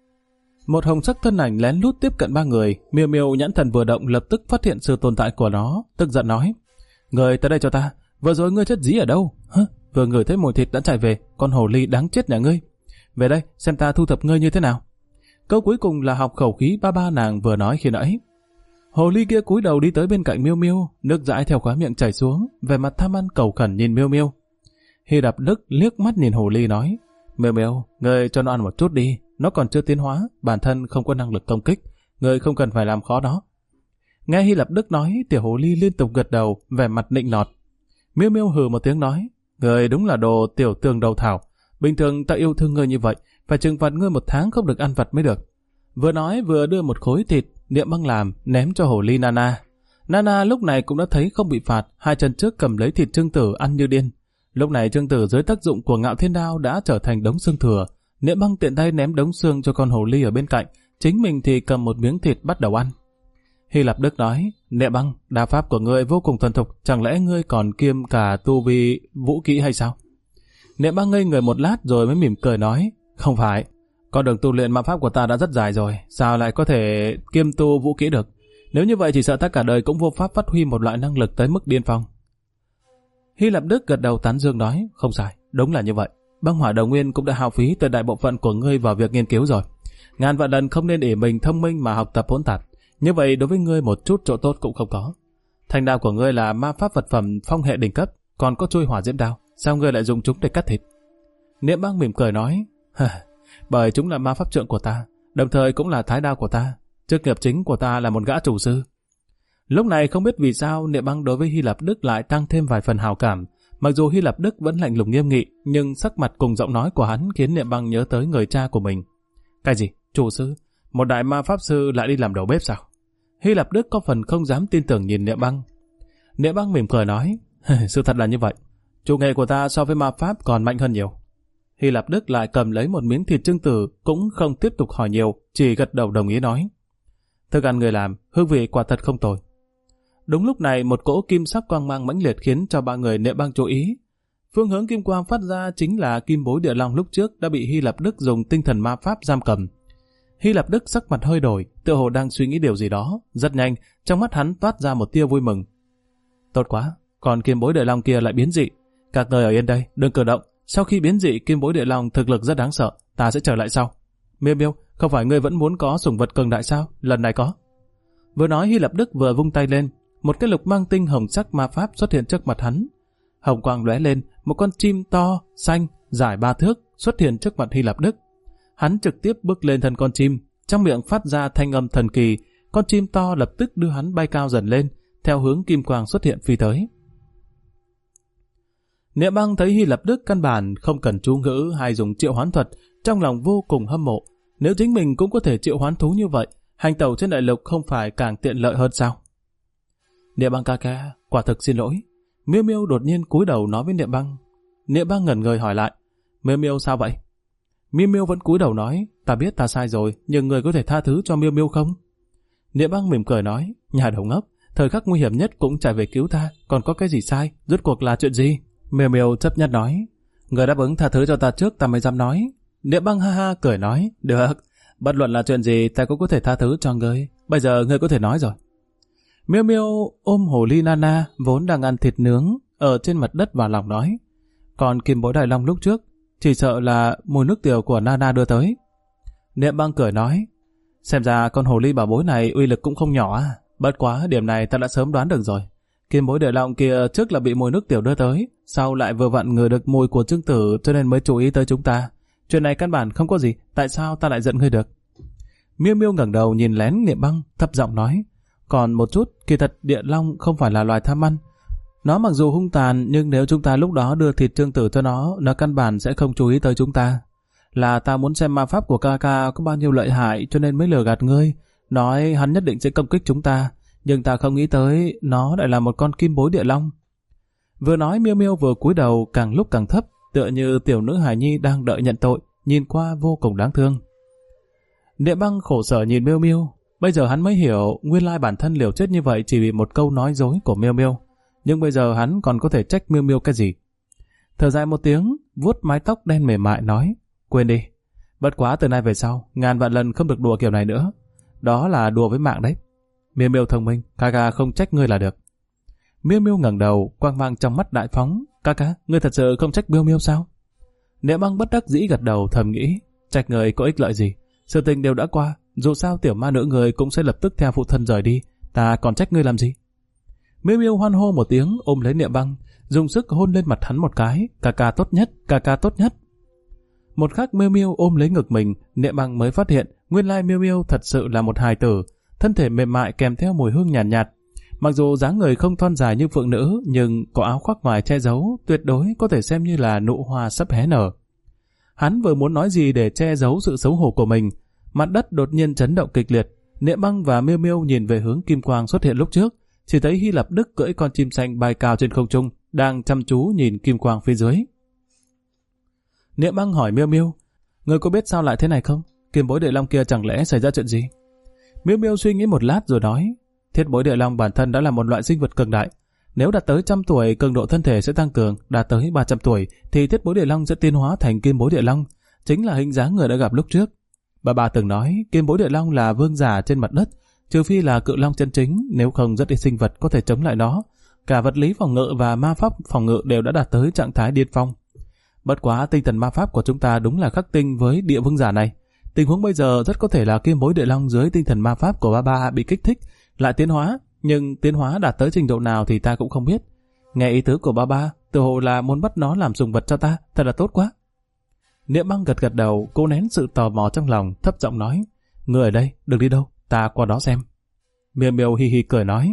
Một hồng sắc thân ảnh lén lút tiếp cận ba người, Miêu Miêu nhãn thần vừa động lập tức phát hiện sự tồn tại của nó, tức giận nói: "Người tới đây cho ta, vừa rồi ngươi chất dí ở đâu? Vừa ngửi thấy mùi thịt đã chạy về, con hồ ly đáng chết nhà ngươi. Về đây, xem ta thu thập ngươi như thế nào." Câu cuối cùng là học khẩu khí ba nàng vừa nói khi nãy. Hồ ly kia cúi đầu đi tới bên cạnh Miêu Miêu, nước dãi theo khóe miệng chảy xuống, vẻ mặt tham ăn cầu khẩn nhìn Miêu Miêu. Hy Lạp Đức liếc mắt nhìn hồ ly nói: "Miêu Miêu, ngươi cho nó ăn một chút đi, nó còn chưa tiến hóa, bản thân không có năng lực công kích, ngươi không cần phải làm khó nó." Nghe Hy Lạp Đức nói, tiểu hồ ly liên tục gật đầu, vẻ mặt nịnh nọt. Miêu Miêu hừ một tiếng nói: "Ngươi đúng là đồ tiểu tường đầu thảo, bình thường ta yêu thương ngươi như vậy, phải trừng phạt ngươi 1 tháng không được ăn vật mới được." Vừa nói vừa đưa một khối thịt Niệm Băng làm ném cho hồ ly Nana. Nana lúc này cũng đã thấy không bị phạt, 2 chân trước cầm lấy thịt Trương Tử ăn như điên. Lúc này Trương Tử dưới tác dụng của Ngạo Thiên Đao đã trở thành đống xương thừa. Niệm Băng tiện tay ném đống xương cho con hồ ly ở bên cạnh, chính mình thì cầm một miếng thịt bắt đầu ăn. Hy Lạp Đức nói: "Niệm Băng, đao pháp của ngươi vô cùng thuần thục, chẳng lẽ ngươi còn kiêm cả tu vi vũ kỹ hay sao?" Niệm Băng ngây người một lát rồi mới mỉm cười nói: "Không phải, con đường tu luyện ma pháp của ta đã rất dài rồi, sao lại có thể kiêm tu vũ kỹ được? Nếu như vậy chỉ sợ ta cả đời cũng vô pháp phát huy một loại năng lực tới mức điên phong." Hy Lạp Đức gật đầu tán dương nói: "Không sai, đúng là như vậy. Băng hỏa đồng nguyên cũng đã hao phí tuyệt đại bộ phận của ngươi vào việc nghiên cứu rồi. Ngàn vạn lần không nên để mình thông minh mà học tập hỗn tạp. Như vậy đối với ngươi một chút chỗ tốt cũng không có. Thanh đao của ngươi là ma pháp vật phẩm phong hệ đỉnh cấp, còn có chuôi hỏa diễm đao, sao ngươi lại dùng chúng để cắt thịt?" Niệm Băng mỉm cười nói: "Bởi chúng là ma pháp trượng của ta, đồng thời cũng là thái đao của ta. Chức nghiệp chính của ta là một gã chủ sư." Lúc này không biết vì sao Niệm Băng đối với Hy Lạp Đức lại tăng thêm vài phần hào cảm. Mặc dù Hy Lạp Đức vẫn lạnh lùng nghiêm nghị, nhưng sắc mặt cùng giọng nói của hắn khiến Niệm Băng nhớ tới người cha của mình. Cái gì? Chủ sư? Một đại ma pháp sư lại đi làm đầu bếp sao? Hy Lạp Đức có phần không dám tin tưởng nhìn Niệm Băng. Niệm Băng mỉm cười nói, sự thật là như vậy. Chủ nghệ của ta so với ma pháp còn mạnh hơn nhiều. Hy Lạp Đức lại cầm lấy một miếng thịt trưng tử, cũng không tiếp tục hỏi nhiều, chỉ gật đầu đồng ý nói. Thức ăn người làm, hương vị quả thật không tồi. Đúng lúc này một cỗ kim sắc quang mang mãnh liệt khiến cho ba người Niệm Băng chú ý. Phương hướng kim quang phát ra chính là kim bối địa long lúc trước đã bị Hy Lạp Đức dùng tinh thần ma pháp giam cầm. Hy Lạp Đức sắc mặt hơi đổi, tựa hồ đang suy nghĩ điều gì đó. Rất nhanh, trong mắt hắn toát ra một tia vui mừng. Tốt quá, còn kim bối địa long kia lại biến dị. Các người ở yên đây, đừng cử động. Sau khi biến dị, kim bối địa long thực lực rất đáng sợ. Ta sẽ trở lại sau. Miêu Miêu, không phải ngươi vẫn muốn có sủng vật cường đại sao? Lần này có. Vừa nói Hy Lạp Đức vừa vung tay lên, một cái lục mang tinh hồng sắc ma pháp xuất hiện trước mặt hắn. Hồng quang lóe lên, một con chim to, xanh, dài 3 thước xuất hiện trước mặt Hy Lạp Đức. Hắn trực tiếp bước lên thân con chim, trong miệng phát ra thanh âm thần kỳ, con chim to lập tức đưa hắn bay cao dần lên, theo hướng kim quang xuất hiện phi tới. Niệm Băng thấy Hy Lạp Đức căn bản không cần chú ngữ hay dùng triệu hoán thuật, trong lòng vô cùng hâm mộ. Nếu chính mình cũng có thể triệu hoán thú như vậy, hành tẩu trên đại lục không phải càng tiện lợi hơn sao? Niệm Băng ca ca, quả thực xin lỗi. Miêu Miêu đột nhiên cúi đầu nói với Niệm Băng. Niệm Băng ngẩn người hỏi lại, Miêu Miêu sao vậy? Miêu Miêu vẫn cúi đầu nói, ta biết ta sai rồi, nhưng người có thể tha thứ cho Miêu Miêu không? Niệm Băng mỉm cười nói, nhà đầu ngốc, thời khắc nguy hiểm nhất cũng chạy về cứu ta, còn có cái gì sai, rốt cuộc là chuyện gì? Miêu Miêu chấp nhất nói, người đáp ứng tha thứ cho ta trước ta mới dám nói. Niệm Băng ha ha cười nói, được, bất luận là chuyện gì ta cũng có thể tha thứ cho ngươi, bây giờ ngươi có thể nói rồi. Miêu Miêu ôm hồ ly Nana vốn đang ăn thịt nướng ở trên mặt đất vào lòng nói, còn kim bối đại long lúc trước chỉ sợ là mùi nước tiểu của Nana đưa tới. Niệm Băng cười nói, xem ra con hồ ly bảo bối này uy lực cũng không nhỏ à, bất quá điểm này ta đã sớm đoán được rồi. Kim bối đại long kia trước là bị mùi nước tiểu đưa tới, sau lại vừa vặn ngửi được mùi của trưng tử cho nên mới chú ý tới chúng ta. Chuyện này căn bản không có gì, tại sao ta lại giận ngươi được? Miêu Miêu ngẩng đầu nhìn lén Niệm Băng, thấp giọng nói, còn một chút, kỳ thật địa long không phải là loài tham ăn. Nó mặc dù hung tàn, nhưng nếu chúng ta lúc đó đưa thịt trưng tử cho nó căn bản sẽ không chú ý tới chúng ta. Là ta muốn xem ma pháp của ca ca có bao nhiêu lợi hại cho nên mới lừa gạt ngươi, nói hắn nhất định sẽ công kích chúng ta, nhưng ta không nghĩ tới nó lại là một con kim bối địa long. Vừa nói Miêu Miêu vừa cúi đầu càng lúc càng thấp, tựa như tiểu nữ hài nhi đang đợi nhận tội, nhìn qua vô cùng đáng thương. Niệm Băng khổ sở nhìn Miêu Miêu, bây giờ hắn mới hiểu nguyên lai bản thân liều chết như vậy chỉ vì một câu nói dối của Miêu Miêu, nhưng bây giờ hắn còn có thể trách Miêu Miêu cái gì? Thở dài một tiếng, vuốt mái tóc đen mềm mại nói, quên đi, bất quá từ nay về sau, ngàn vạn lần không được đùa kiểu này nữa, đó là đùa với mạng đấy. Miêu Miêu thông minh, ca ca không trách ngươi là được. Miêu Miêu ngẩng đầu, quang mang trong mắt đại phóng, ca ca, ngươi thật sự không trách Miêu Miêu sao? Niệm Băng bất đắc dĩ gật đầu thầm nghĩ, trách người có ích lợi gì, sự tình đều đã qua, dù sao tiểu ma nữ người cũng sẽ lập tức theo phụ thân rời đi, ta còn trách ngươi làm gì? Miêu Miêu hoan hô một tiếng ôm lấy Niệm Băng, dùng sức hôn lên mặt hắn một cái, ca ca tốt nhất, ca ca tốt nhất. Một khắc Miêu Miêu ôm lấy ngực mình, Niệm Băng mới phát hiện nguyên lai Miêu Miêu thật sự là một hài tử, thân thể mềm mại kèm theo mùi hương nhàn nhạt, nhạt. Mặc dù dáng người không thon dài như phượng nữ, nhưng có áo khoác ngoài che giấu, tuyệt đối có thể xem như là nụ hoa sắp hé nở. Hắn vừa muốn nói gì để che giấu sự xấu hổ của mình, mặt đất đột nhiên chấn động kịch liệt. Niệm Băng và Miêu Miêu nhìn về hướng kim quang xuất hiện lúc trước, chỉ thấy Hy Lạp Đức cưỡi con chim xanh bay cao trên không trung, đang chăm chú nhìn kim quang phía dưới. Niệm Băng hỏi Miêu Miêu, người có biết sao lại thế này không? Kim bối địa long kia chẳng lẽ xảy ra chuyện gì? Miêu Miêu suy nghĩ một lát rồi nói, thiết bối địa long bản thân đã là một loại sinh vật cường đại. Nếu đạt tới 100 tuổi, cường độ thân thể sẽ tăng cường, đạt tới 300 tuổi thì thiết bối địa long sẽ tiến hóa thành kim bối địa long, chính là hình dáng người đã gặp lúc trước. Bà từng nói kim bối địa long là vương giả trên mặt đất, trừ phi là cự long chân chính, nếu không rất ít sinh vật có thể chống lại nó. Cả vật lý phòng ngự và ma pháp phòng ngự đều đã đạt tới trạng thái điên phong. Bất quá tinh thần ma pháp của chúng ta đúng là khắc tinh với địa vương giả này. Tình huống bây giờ rất có thể là kim bối địa long dưới tinh thần ma pháp của ba bị kích thích, lại tiến hóa, nhưng tiến hóa đạt tới trình độ nào thì ta cũng không biết. Nghe ý tứ của ba, tự hồ là muốn bắt nó làm sùng vật cho ta, thật là tốt quá. Niệm Băng gật gật đầu, cố nén sự tò mò trong lòng, thấp giọng nói, người ở đây, đừng đi đâu, ta qua đó xem. Miêu Miêu hi hi cười nói,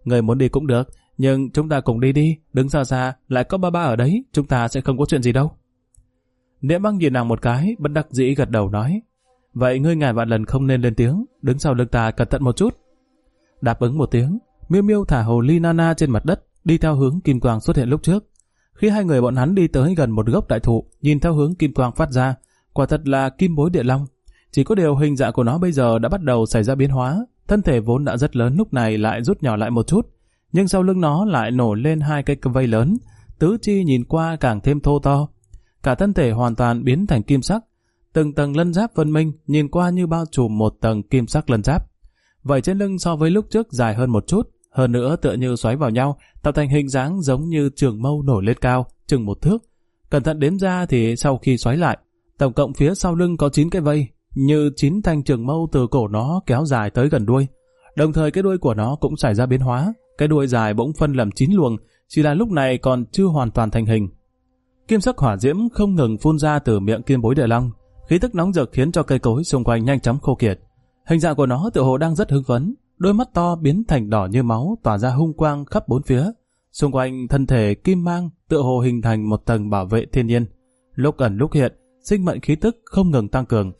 Người muốn đi cũng được, nhưng chúng ta cùng đi đi, đứng xa xa, lại có ba ở đấy, chúng ta sẽ không có chuyện gì đâu. Niệm Băng nhìn nàng một cái, bất đắc dĩ gật đầu nói, vậy ngươi ngàn vạn lần không nên lên tiếng, đứng sau lưng ta cẩn thận một chút. Đáp ứng một tiếng, Miêu Miêu thả hồ ly Nana trên mặt đất, đi theo hướng kim quang xuất hiện lúc trước. Khi hai người bọn hắn đi tới gần một gốc đại thụ, nhìn theo hướng kim quang phát ra, quả thật là kim bối địa long. Chỉ có điều hình dạng của nó bây giờ đã bắt đầu xảy ra biến hóa, thân thể vốn đã rất lớn lúc này lại rút nhỏ lại một chút, nhưng sau lưng nó lại nổi lên hai cái vây lớn, tứ chi nhìn qua càng thêm thô to. Cả thân thể hoàn toàn biến thành kim sắc, từng tầng lân giáp phân minh, nhìn qua như bao trùm một tầng kim sắc lân giáp. Vậy trên lưng so với lúc trước dài hơn một chút, hơn nữa tựa như xoáy vào nhau, tạo thành hình dáng giống như trường mâu nổi lên cao, chừng 1 thước. Cẩn thận đếm ra thì sau khi xoáy lại, tổng cộng phía sau lưng có 9 cái vây, như 9 thanh trường mâu từ cổ nó kéo dài tới gần đuôi. Đồng thời cái đuôi của nó cũng xảy ra biến hóa, cái đuôi dài bỗng phân làm 9 luồng, chỉ là lúc này còn chưa hoàn toàn thành hình. Kim sắc hỏa diễm không ngừng phun ra từ miệng kim bối địa long, khí tức nóng rực khiến cho cây cối xung quanh nhanh chóng khô kiệt. Hình dạng của nó tựa hồ đang rất hưng phấn, đôi mắt to biến thành đỏ như máu, tỏa ra hung quang khắp bốn phía. Xung quanh thân thể kim mang tựa hồ hình thành một tầng bảo vệ thiên nhiên, lúc ẩn lúc hiện, sinh mệnh khí tức không ngừng tăng cường.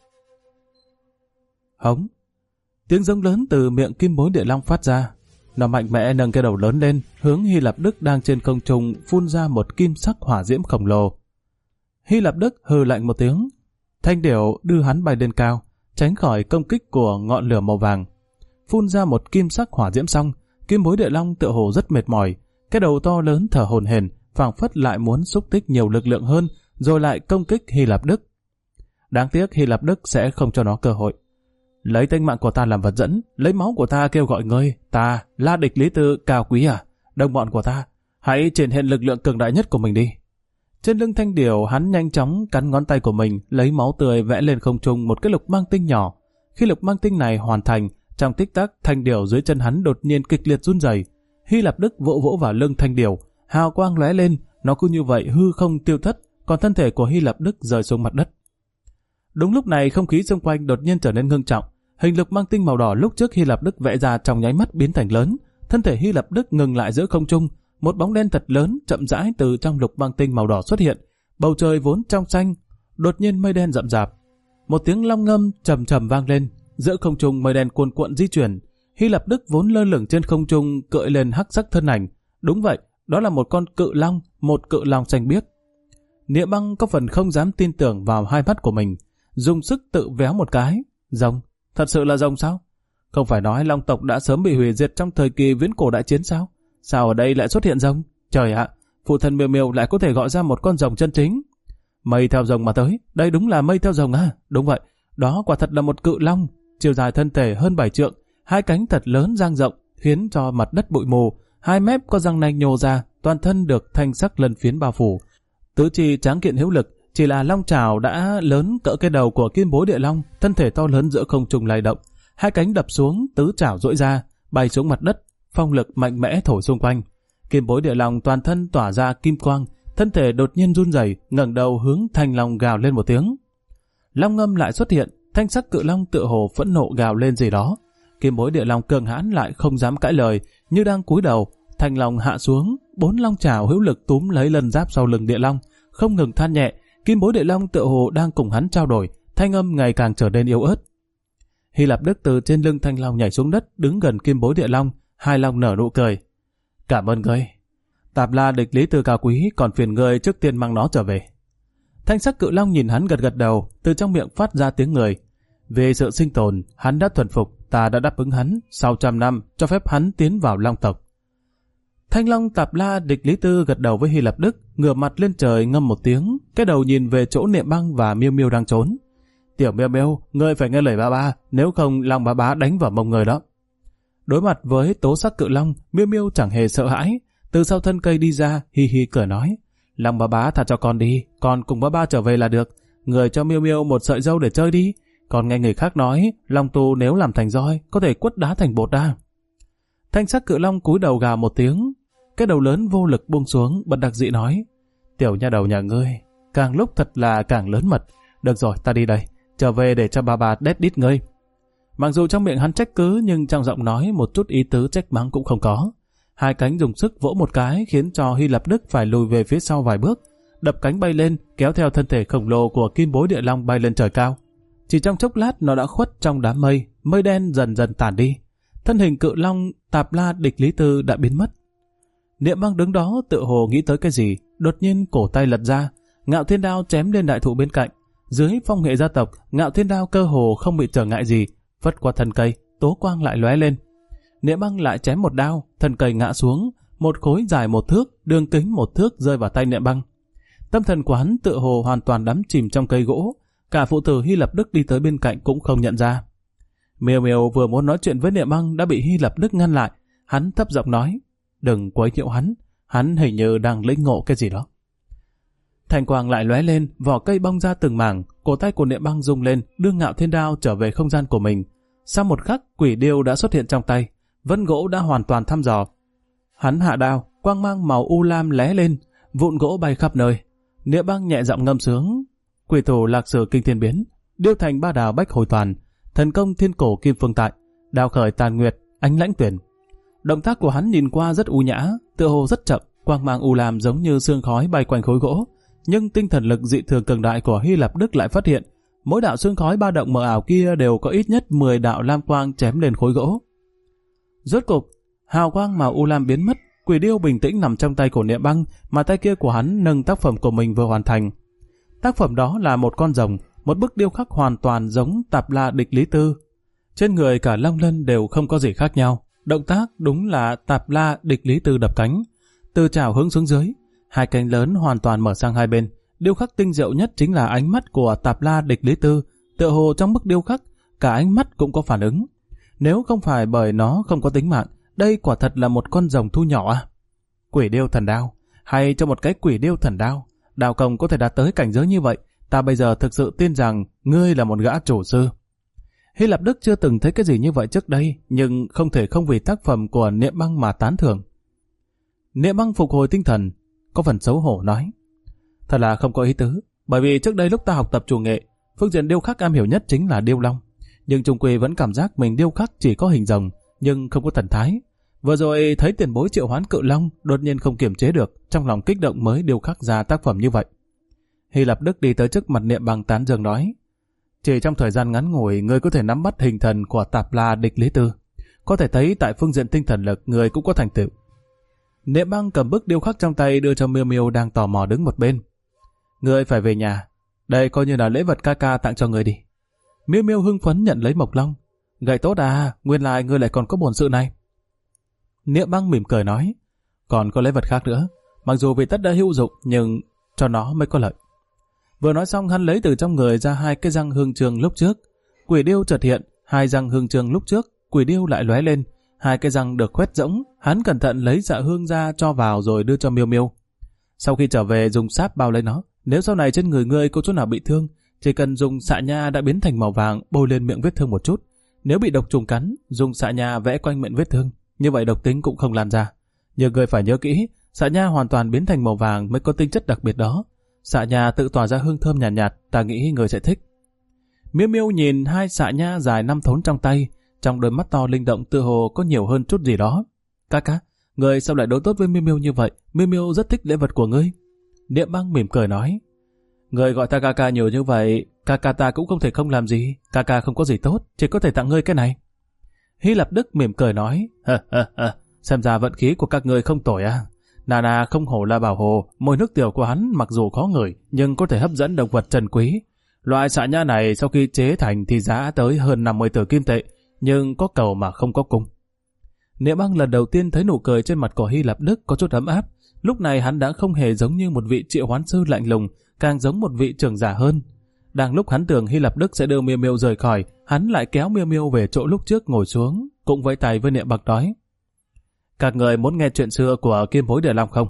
Hống! Tiếng giống lớn từ miệng kim bối địa long phát ra. Nó mạnh mẽ nâng cái đầu lớn lên, hướng Hy Lạp Đức đang trên không trung phun ra một kim sắc hỏa diễm khổng lồ. Hy Lạp Đức hừ lạnh một tiếng, thanh điểu đưa hắn bay lên cao, tránh khỏi công kích của ngọn lửa màu vàng. Phun ra một kim sắc hỏa diễm xong, kim bối địa long tựa hồ rất mệt mỏi, cái đầu to lớn thở hổn hển, phảng phất lại muốn xúc tích nhiều lực lượng hơn, rồi lại công kích Hy Lạp Đức. Đáng tiếc Hy Lạp Đức sẽ không cho nó cơ hội. Lấy tính mạng của ta làm vật dẫn, lấy máu của ta kêu gọi ngươi, ta, La Địch Lý Tư, Cao Quý à, đồng bọn của ta, hãy triển hiện lực lượng cường đại nhất của mình đi. Trên lưng thanh điểu, hắn nhanh chóng cắn ngón tay của mình, lấy máu tươi vẽ lên không trung một cái lục mang tinh nhỏ. Khi lục mang tinh này hoàn thành, trong tích tắc thanh điểu dưới chân hắn đột nhiên kịch liệt run rẩy. Hy Lạp Đức vỗ vỗ vào lưng thanh điểu, hào quang lóe lên, nó cứ như vậy hư không tiêu thất, còn thân thể của Hy Lạp Đức rơi xuống mặt đất. Đúng lúc này không khí xung quanh đột nhiên trở nên ngưng trọng, hình lục mang tinh màu đỏ lúc trước Hy Lạp Đức vẽ ra trong nháy mắt biến thành lớn, thân thể Hy Lạp Đức ngừng lại giữa không trung, một bóng đen thật lớn chậm rãi từ trong lục mang tinh màu đỏ xuất hiện, bầu trời vốn trong xanh, đột nhiên mây đen rậm rạp, một tiếng long ngâm trầm trầm vang lên, giữa không trung mây đen cuồn cuộn di chuyển, Hy Lạp Đức vốn lơ lửng trên không trung cưỡi lên hắc sắc thân ảnh, đúng vậy, đó là một con cự long, một cự long xanh biếc. Niệm Băng có phần không dám tin tưởng vào hai mắt của mình, dùng sức tự véo một cái, rồng, thật sự là rồng sao? Không phải nói long tộc đã sớm bị hủy diệt trong thời kỳ viễn cổ đại chiến sao? Sao ở đây lại xuất hiện rồng? Trời ạ, phụ thân Miêu Miêu lại có thể gọi ra một con rồng chân chính. Mây theo rồng mà tới, đây đúng là mây theo rồng à? Đúng vậy, đó quả thật là một cự long, chiều dài thân thể hơn 7 trượng, hai cánh thật lớn dang rộng, khiến cho mặt đất bụi mù, hai mép có răng nanh nhô ra, toàn thân được thanh sắc lân phiến bao phủ. Tứ chi tráng kiện hữu lực, chỉ là long trảo đã lớn cỡ cái đầu của kim bối địa long, thân thể to lớn giữa không trung lay động, hai cánh đập xuống, tứ trảo duỗi ra, bay xuống mặt đất, phong lực mạnh mẽ thổi xung quanh. Kim bối địa long toàn thân tỏa ra kim quang, thân thể đột nhiên run rẩy, ngẩng đầu hướng thanh long gào lên một tiếng. Long ngâm lại xuất hiện, thanh sắc cự long tựa hồ phẫn nộ gào lên gì đó. Kim bối địa long cường hãn lại không dám cãi lời, như đang cúi đầu. Thanh long hạ xuống, 4 long trảo hữu lực túm lấy lân giáp sau lưng địa long, không ngừng than nhẹ. Kim bối địa long tựa hồ đang cùng hắn trao đổi, thanh âm ngày càng trở nên yếu ớt. Hy Lạp Đức từ trên lưng thanh long nhảy xuống đất, đứng gần kim bối địa long, hai long nở nụ cười. Cảm ơn ngươi. Tạp La Địch Lý Tư Cao Quý, còn phiền ngươi trước tiên mang nó trở về. Thanh sắc cự long nhìn hắn gật gật đầu, từ trong miệng phát ra tiếng người. Về sự sinh tồn, hắn đã thuần phục, ta đã đáp ứng hắn, sau 100 năm cho phép hắn tiến vào long tộc. Thanh long Tạp La Địch Lý Tư gật đầu với Hy Lạp Đức, ngửa mặt lên trời ngâm một tiếng, cái đầu nhìn về chỗ Niệm Băng và Miêu Miêu đang trốn. Tiểu Miêu Miêu, ngươi phải nghe lời ba ba, nếu không long bá bá đánh vào mông người đó. Đối mặt với tố sắc cự long, Miêu Miêu chẳng hề sợ hãi, từ sau thân cây đi ra, hi hi cười nói: Long bá bá thả cho con đi, con cùng bá ba trở về là được. Người cho Miêu Miêu một sợi dâu để chơi đi. Còn nghe người khác nói, long tu nếu làm thành roi, có thể quất đá thành bột đa. Thanh sắc cự long cúi đầu gào một tiếng, cái đầu lớn vô lực buông xuống, bất đắc dĩ nói: Tiểu nha đầu nhà ngươi, càng lúc thật là càng lớn mật. Được rồi, ta đi đây, trở về để cho bà đét đít ngươi. Mặc dù trong miệng hắn trách cứ, nhưng trong giọng nói một chút ý tứ trách mắng cũng không có. Hai cánh dùng sức vỗ một cái khiến cho Hy Lạp Đức phải lùi về phía sau vài bước, đập cánh bay lên, kéo theo thân thể khổng lồ của Kim Bối Địa Long bay lên trời cao. Chỉ trong chốc lát nó đã khuất trong đám mây, mây đen dần dần tản đi. Thân hình cự long Tạp La Địch Lý Tư đã biến mất. Niệm Băng đứng đó tự hồ nghĩ tới cái gì, đột nhiên cổ tay lật ra, Ngạo Thiên Đao chém lên đại thụ bên cạnh. Dưới phong hệ gia tộc, Ngạo Thiên Đao cơ hồ không bị trở ngại gì, phất qua thân cây, tố quang lại lóe lên. Niệm Băng lại chém một đao, thân cây ngã xuống, một khối dài 1 thước, đường kính 1 thước rơi vào tay Niệm Băng. Tâm thần của hắn tựa hồ hoàn toàn đắm chìm trong cây gỗ, cả phụ tử Hy Lạp Đức đi tới bên cạnh cũng không nhận ra. Miêu Miêu vừa muốn nói chuyện với Niệm Băng đã bị Hy Lạp Đức ngăn lại. Hắn thấp giọng nói, đừng quấy nhiễu hắn hình như đang lĩnh ngộ cái gì đó. Thành quang lại lóe lên, vỏ cây bong ra từng mảng, cổ tay của Niệm Băng rung lên, đưa Ngạo Thiên Đao trở về không gian của mình. Sau một khắc, quỷ điêu đã xuất hiện trong tay, vân gỗ đã hoàn toàn thăm dò. Hắn hạ đao, quang mang màu u lam lóe lên, vụn gỗ bay khắp nơi. Niệm Băng nhẹ giọng ngâm sướng, quỷ thủ lạc sử kinh thiên biến, điêu thành ba đào bách hồi toàn, thần công thiên cổ kim phương tại, đào khởi tàn nguyệt, ánh lãnh tuyển. Động tác của hắn nhìn qua rất u nhã, tựa hồ rất chậm, quang mang u lam giống như sương khói bay quanh khối gỗ, nhưng tinh thần lực dị thường cường đại của Hy Lạp Đức lại phát hiện, mỗi đạo sương khói ba động mờ ảo kia đều có ít nhất 10 đạo lam quang chém lên khối gỗ. Rốt cục, hào quang màu u lam biến mất, quỷ điêu bình tĩnh nằm trong tay của Niệm Băng, mà tay kia của hắn nâng tác phẩm của mình vừa hoàn thành. Tác phẩm đó là một con rồng, một bức điêu khắc hoàn toàn giống Tạp La Địch Lý Tư. Trên người cả long lân đều không có gì khác nhau, động tác đúng là Tạp La Địch Lý Tư đập cánh, từ chảo hướng xuống dưới, hai cánh lớn hoàn toàn mở sang hai bên. Điêu khắc tinh diệu nhất chính là ánh mắt của Tạp La Địch Lý Tư, tựa hồ trong bức điêu khắc, cả ánh mắt cũng có phản ứng. Nếu không phải bởi nó không có tính mạng, đây quả thật là một con rồng thu nhỏ à? Quỷ điêu thần đao, hay cho một cái quỷ điêu thần đao, đao công có thể đạt tới cảnh giới như vậy, ta bây giờ thực sự tin rằng ngươi là một gã chủ sư. Hy Lạp Đức chưa từng thấy cái gì như vậy trước đây, nhưng không thể không vì tác phẩm của Niệm Băng mà tán thưởng. Niệm Băng phục hồi tinh thần, có phần xấu hổ nói, thật là không có ý tứ, bởi vì trước đây lúc ta học tập chủ nghệ, phương diện điêu khắc am hiểu nhất chính là điêu long, nhưng chung quy vẫn cảm giác mình điêu khắc chỉ có hình rồng, nhưng không có thần thái. Vừa rồi thấy tiền bối triệu hoán cự long, đột nhiên không kiềm chế được, trong lòng kích động mới điêu khắc ra tác phẩm như vậy. Hy Lạp Đức đi tới trước mặt Niệm Băng tán dương nói, chỉ trong thời gian ngắn ngủi, người có thể nắm bắt hình thần của Tạp La Địch Lý Tư, có thể thấy tại phương diện tinh thần lực người cũng có thành tựu. Niệm Băng cầm bức điêu khắc trong tay đưa cho Miêu Miêu đang tò mò đứng một bên. Người phải về nhà, đây coi như là lễ vật ca ca tặng cho người đi. Miêu Miêu hưng phấn nhận lấy mộc long. Gậy tốt à, nguyên lai ngươi lại còn có bổn sự này. Niệm Băng mỉm cười nói, còn có lễ vật khác nữa, mặc dù vì tất đã hữu dụng nhưng cho nó mới có lợi. Vừa nói xong hắn lấy từ trong người ra hai cái răng hương trường lúc trước. Quỷ điêu chợt hiện, hai răng hương trường lúc trước, quỷ điêu lại lóe lên, hai cái răng được khoét rỗng, hắn cẩn thận lấy dạ hương ra cho vào rồi đưa cho Miêu Miêu. Sau khi trở về dùng sáp bao lấy nó, nếu sau này trên người ngươi có chỗ nào bị thương, chỉ cần dùng xạ nha đã biến thành màu vàng bôi lên miệng vết thương một chút. Nếu bị độc trùng cắn, dùng xạ nha vẽ quanh miệng vết thương, như vậy độc tính cũng không lan ra. Nhưng ngươi phải nhớ kỹ, xạ nha hoàn toàn biến thành màu vàng mới có tính chất đặc biệt đó. Xạ nha tự tỏa ra hương thơm nhàn nhạt, ta nghĩ người sẽ thích. Miêu Miêu nhìn hai xạ nha dài 5 thốn trong tay, trong đôi mắt to linh động tựa hồ có nhiều hơn chút gì đó. Ca, người sao lại đối tốt với Miêu Miêu như vậy? Miêu Miêu rất thích lễ vật của ngươi. Niệm Băng mỉm cười nói, người gọi ta ca nhiều như vậy, ca ta cũng không thể không làm gì. Ca không có gì tốt, chỉ có thể tặng ngươi cái này. Hy Lạp Đức mỉm cười nói, xem ra vận khí của các ngươi không tồi à. Nana không hổ là bảo hồ, mùi nước tiểu của hắn mặc dù khó ngửi nhưng có thể hấp dẫn động vật trân quý. Loại xạ nha này sau khi chế thành thì giá tới hơn 50 tử kim tệ, nhưng có cầu mà không có cung. Niệm Băng lần đầu tiên thấy nụ cười trên mặt của Hy Lạp Đức có chút ấm áp. Lúc này hắn đã không hề giống như một vị triệu hoán sư lạnh lùng, càng giống một vị trưởng giả hơn. Đang lúc hắn tưởng Hy Lạp Đức sẽ đưa Miêu Miêu rời khỏi, hắn lại kéo Miêu Miêu về chỗ lúc trước ngồi xuống, cũng vẫy tay với Niệm Băng nói, các người muốn nghe chuyện xưa của Kim Bối Địa Long không?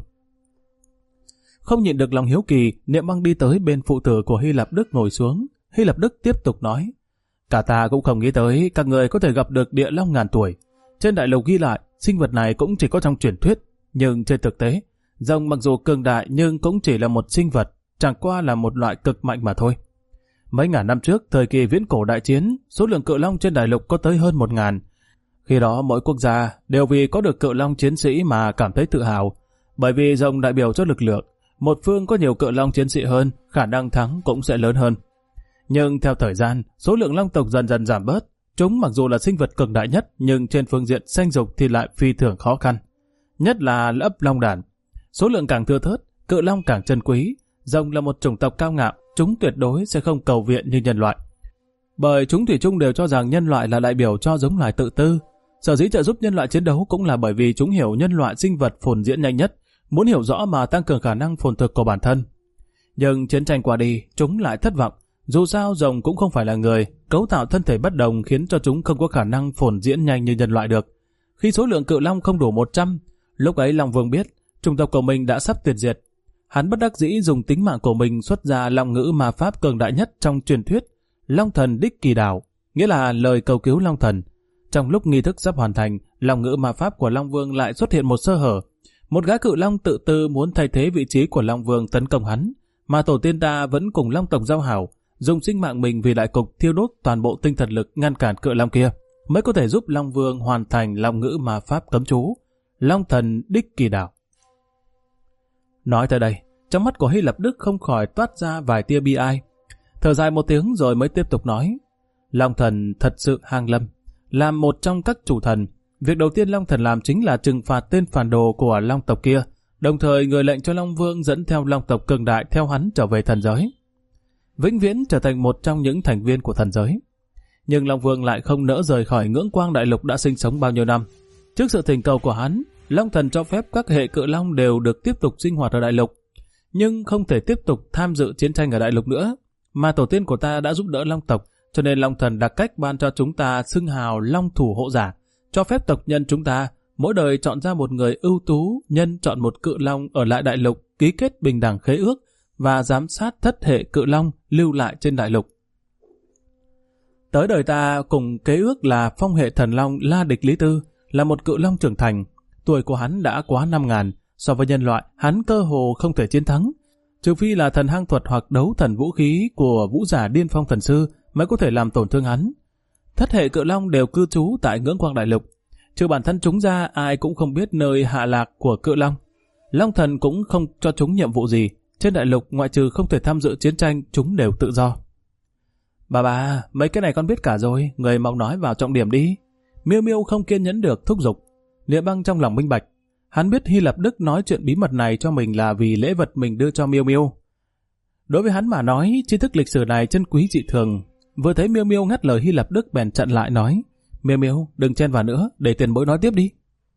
Không nhịn được lòng hiếu kỳ, Niệm Băng đi tới bên phụ tử của Hy Lạp Đức ngồi xuống. Hy Lạp Đức tiếp tục nói, cả ta cũng không nghĩ tới các người có thể gặp được địa long ngàn tuổi. Trên đại lục ghi lại, sinh vật này cũng chỉ có trong truyền thuyết, nhưng trên thực tế, rồng mặc dù cường đại nhưng cũng chỉ là một sinh vật, chẳng qua là một loại cực mạnh mà thôi. Mấy ngàn năm trước, thời kỳ viễn cổ đại chiến, số lượng cự long trên đại lục có tới hơn 1000. Khi đó mỗi quốc gia đều vì có được cự long chiến sĩ mà cảm thấy tự hào, bởi vì rồng đại biểu cho lực lượng. Một phương có nhiều cự long chiến sĩ hơn, khả năng thắng cũng sẽ lớn hơn. Nhưng theo thời gian, số lượng long tộc dần dần giảm bớt. Chúng mặc dù là sinh vật cường đại nhất, nhưng trên phương diện sanh dục thì lại phi thường khó khăn. Nhất là ấp long đàn. Số lượng càng thưa thớt, cự long càng chân quý. Rồng là một chủng tộc cao ngạo, chúng tuyệt đối sẽ không cầu viện như nhân loại. Bởi chúng thủy chung đều cho rằng nhân loại là đại biểu cho giống loài tự tư. Sở dĩ trợ giúp nhân loại chiến đấu cũng là bởi vì chúng hiểu nhân loại sinh vật phồn diễn nhanh nhất, muốn hiểu rõ mà tăng cường khả năng phồn thực của bản thân. Nhưng chiến tranh qua đi, chúng lại thất vọng. Dù sao rồng cũng không phải là người, cấu tạo thân thể bất đồng khiến cho chúng không có khả năng phồn diễn nhanh như nhân loại được. Khi số lượng cự long không đủ 100, lúc ấy Long Vương biết chủng tộc của mình đã sắp tuyệt diệt. Hắn bất đắc dĩ dùng tính mạng của mình xuất ra long ngữ ma pháp cường đại nhất trong truyền thuyết, Long Thần Đích Kỳ Đảo, nghĩa là lời cầu cứu Long Thần. Trong lúc nghi thức sắp hoàn thành, long ngữ ma pháp của Long Vương lại xuất hiện một sơ hở. Một gã cự long tự tư muốn thay thế vị trí của Long Vương tấn công hắn, mà tổ tiên ta vẫn cùng long tộc giao hảo, dùng sinh mạng mình vì đại cục thiêu đốt toàn bộ tinh thần lực ngăn cản cự long kia, mới có thể giúp Long Vương hoàn thành long ngữ ma pháp cấm chú, Long Thần Đích Kỳ Đảo. Nói tới đây, trong mắt của Hy Lạp Đức không khỏi toát ra vài tia bi ai. Thở dài một tiếng rồi mới tiếp tục nói, Long Thần thật sự hàng lâm, làm một trong các chủ thần. Việc đầu tiên Long Thần làm chính là trừng phạt tên phản đồ của long tộc kia, đồng thời người lệnh cho Long Vương dẫn theo long tộc cường đại theo hắn trở về thần giới, vĩnh viễn trở thành một trong những thành viên của thần giới. Nhưng Long Vương lại không nỡ rời khỏi ngưỡng quang đại lục đã sinh sống bao nhiêu năm. Trước sự thỉnh cầu của hắn, Long Thần cho phép các hệ cự long đều được tiếp tục sinh hoạt ở đại lục, nhưng không thể tiếp tục tham dự chiến tranh ở đại lục nữa, mà tổ tiên của ta đã giúp đỡ long tộc, cho nên Long Thần đặc cách ban cho chúng ta xưng hào Long Thủ Hộ Giả, cho phép tộc nhân chúng ta mỗi đời chọn ra một người ưu tú, nhân chọn một cự long ở lại đại lục, ký kết bình đẳng khế ước và giám sát thất hệ cự long lưu lại trên đại lục. Tới đời ta cùng kế ước là phong hệ thần long La Địch Lý Tư, là một cự long trưởng thành. Tuổi của hắn đã quá 5.000, so với nhân loại, hắn cơ hồ không thể chiến thắng. Trừ phi là thần hang thuật hoặc đấu thần vũ khí của vũ giả Điên Phong Thần Sư mới có thể làm tổn thương hắn. Thất hệ cự long đều cư trú tại ngưỡng quang đại lục. Trừ bản thân chúng ra, ai cũng không biết nơi hạ lạc của cự long. Long Thần cũng không cho chúng nhiệm vụ gì. Trên đại lục, ngoại trừ không thể tham dự chiến tranh, chúng đều tự do. Bà, mấy cái này con biết cả rồi, người mau nói vào trọng điểm đi. Miêu Miêu không kiên nhẫn được thúc giục. Niệm Băng trong lòng minh bạch. Hắn biết Hy Lạp Đức nói chuyện bí mật này cho mình là vì lễ vật mình đưa cho Miêu Miêu. Đối với hắn mà nói, tri thức lịch sử này chân quý dị thường. Vừa thấy Miêu Miêu ngắt lời Hy Lạp Đức bèn chặn lại nói, Miêu Miêu đừng chen vào nữa, để tiền bối nói tiếp đi.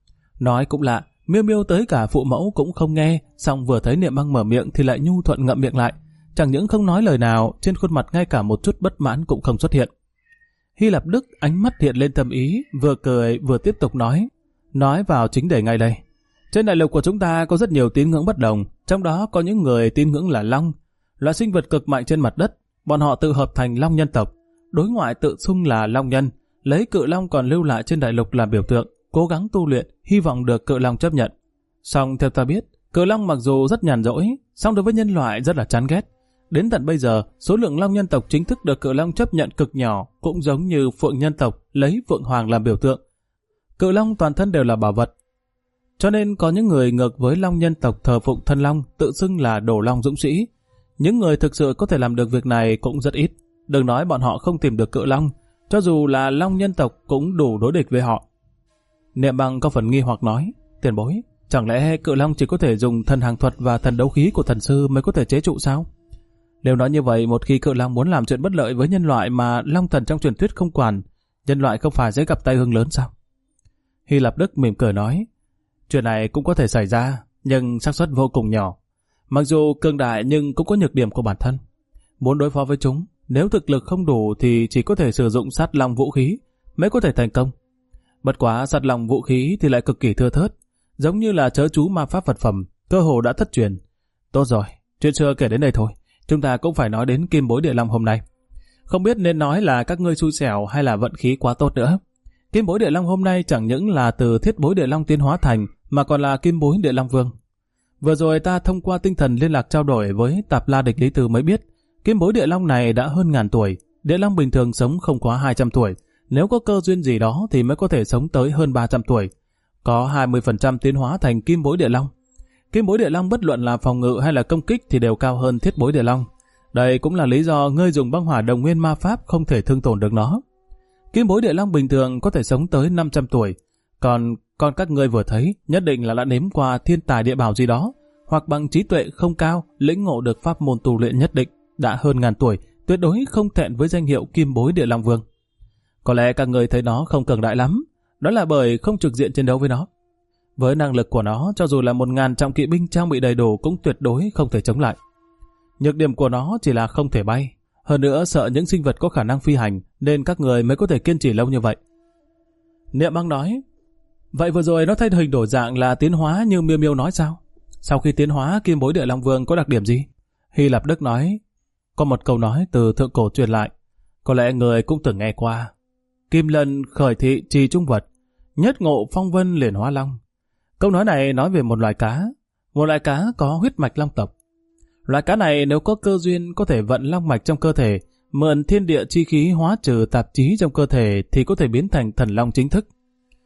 Nói cũng lạ, Miêu Miêu tới cả phụ mẫu cũng không nghe, xong vừa thấy Niệm Băng mở miệng thì lại nhu thuận ngậm miệng lại, chẳng những không nói lời nào, trên khuôn mặt ngay cả một chút bất mãn cũng không xuất hiện. Hy Lạp Đức ánh mắt hiện lên thâm ý, vừa cười vừa tiếp tục nói vào chính đề ngay đây. Trên đại lục của chúng ta có rất nhiều tín ngưỡng bất đồng, trong đó có những người tín ngưỡng là long, loại sinh vật cực mạnh trên mặt đất. Bọn họ tự hợp thành long nhân tộc, đối ngoại tự xưng là long nhân, lấy cự long còn lưu lại trên đại lục làm biểu tượng, cố gắng tu luyện, hy vọng được cự long chấp nhận. Song theo ta biết, cự long mặc dù rất nhàn rỗi, song đối với nhân loại rất là chán ghét. Đến tận bây giờ, số lượng long nhân tộc chính thức được cự long chấp nhận cực nhỏ, cũng giống như phượng nhân tộc lấy phượng hoàng làm biểu tượng. Cự long toàn thân đều là bảo vật. Cho nên có những người ngược với long nhân tộc thờ phụng thân long, tự xưng là đồ long dũng sĩ. Những người thực sự có thể làm được việc này cũng rất ít. Đừng nói bọn họ không tìm được cự long, cho dù là long nhân tộc cũng đủ đối địch với họ. Niệm Băng có phần nghi hoặc nói, tiền bối, chẳng lẽ cự long chỉ có thể dùng thần hàng thuật và thần đấu khí của thần sư mới có thể chế trụ sao? Nếu nói như vậy, một khi cự long muốn làm chuyện bất lợi với nhân loại mà long thần trong truyền thuyết không quản, nhân loại không phải sẽ gặp tai ương lớn sao? Hy Lạp Đức mỉm cười nói, chuyện này cũng có thể xảy ra, nhưng xác suất vô cùng nhỏ. Mặc dù cường đại nhưng cũng có nhược điểm của bản thân. Muốn đối phó với chúng, nếu thực lực không đủ thì chỉ có thể sử dụng sát long vũ khí mới có thể thành công. Bất quá sát long vũ khí thì lại cực kỳ thưa thớt, giống như là chớ chú ma pháp vật phẩm, cơ hồ đã thất truyền. Tốt rồi, chuyện xưa kể đến đây thôi, chúng ta cũng phải nói đến Kim Bối Địa Long hôm nay. Không biết nên nói là các ngươi xui xẻo hay là vận khí quá tốt nữa. Kim Bối Địa Long hôm nay chẳng những là từ Thiết Bối Địa Long tiến hóa thành, mà còn là Kim Bối Địa Long Vương. Vừa rồi ta thông qua tinh thần liên lạc trao đổi với Tạp La Địch Lý Tư mới biết, Kim Bối Địa Long này đã hơn 1000 tuổi, Địa Long bình thường sống không quá 200 tuổi, Nếu có cơ duyên gì đó thì mới có thể sống tới hơn 300 tuổi. Có 20% tiến hóa thành kim bối địa long. Kim bối địa long bất luận là phòng ngự hay là công kích thì đều cao hơn thiết bối địa long. Đây cũng là lý do ngươi dùng băng hỏa đồng nguyên ma pháp không thể thương tổn được nó. Kim bối địa long bình thường có thể sống tới 500 tuổi. Còn các ngươi vừa thấy nhất định là đã nếm qua thiên tài địa bảo gì đó, hoặc bằng trí tuệ không cao, lĩnh ngộ được pháp môn tu luyện nhất định, đã hơn ngàn tuổi, tuyệt đối không thẹn với danh hiệu kim bối địa long vương. Có lẽ các người thấy nó không cường đại lắm, đó là bởi không trực diện chiến đấu với nó. Với năng lực của nó, cho dù là 1000 trọng kỵ binh trang bị đầy đủ cũng tuyệt đối không thể chống lại. Nhược điểm của nó chỉ là không thể bay, hơn nữa sợ những sinh vật có khả năng phi hành, nên các người mới có thể kiên trì lâu như vậy. Niệm Băng nói, vậy vừa rồi nó thay hình đổi dạng là tiến hóa như Miêu Miêu nói sao? Sau khi tiến hóa, kim bối địa long vương có đặc điểm gì? Hy Lạp Đức nói, có một câu nói từ thượng cổ truyền lại, có lẽ người cũng từng nghe qua. Kim lần khởi thị trì trung vật, nhất ngộ phong vân liền hóa long. Câu nói này nói về một loài cá có huyết mạch long tộc. Loài cá này nếu có cơ duyên có thể vận long mạch trong cơ thể, mượn thiên địa chi khí hóa trừ tạp chí trong cơ thể thì có thể biến thành thần long chính thức.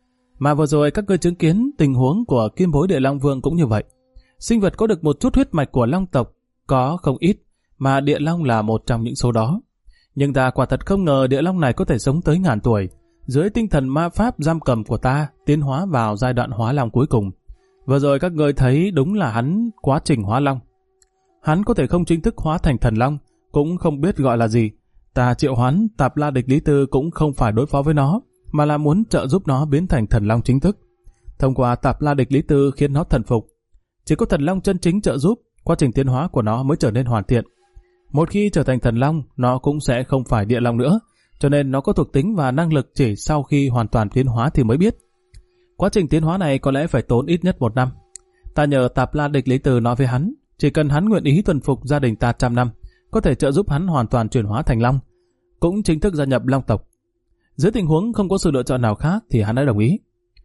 Mà vừa rồi các ngươi chứng kiến tình huống của kim bối địa long vương cũng như vậy. Sinh vật có được một chút huyết mạch của long tộc có không ít, mà địa long là một trong những số đó. Nhưng ta quả thật không ngờ địa long này có thể sống tới ngàn tuổi. Dưới tinh thần ma pháp giam cầm của ta, tiến hóa vào giai đoạn hóa long cuối cùng. Vừa rồi các ngươi thấy đúng là hắn quá trình hóa long. Hắn có thể không chính thức hóa thành thần long, cũng không biết gọi là gì. Ta triệu hoán Tạp La Địch Lý Tư cũng không phải đối phó với nó, mà là muốn trợ giúp nó biến thành thần long chính thức. Thông qua Tạp La Địch Lý Tư khiến nó thần phục. Chỉ có thần long chân chính trợ giúp, quá trình tiến hóa của nó mới trở nên hoàn thiện. Một khi trở thành thần long, nó cũng sẽ không phải địa long nữa, cho nên nó có thuộc tính và năng lực chỉ sau khi hoàn toàn tiến hóa thì mới biết. Quá trình tiến hóa này có lẽ phải tốn ít nhất 1 năm. Ta nhờ Tạp La Địch Lý Từ nói với hắn, chỉ cần hắn nguyện ý thuần phục gia đình ta 100 năm, có thể trợ giúp hắn hoàn toàn chuyển hóa thành long, cũng chính thức gia nhập long tộc. Dưới tình huống không có sự lựa chọn nào khác thì hắn đã đồng ý.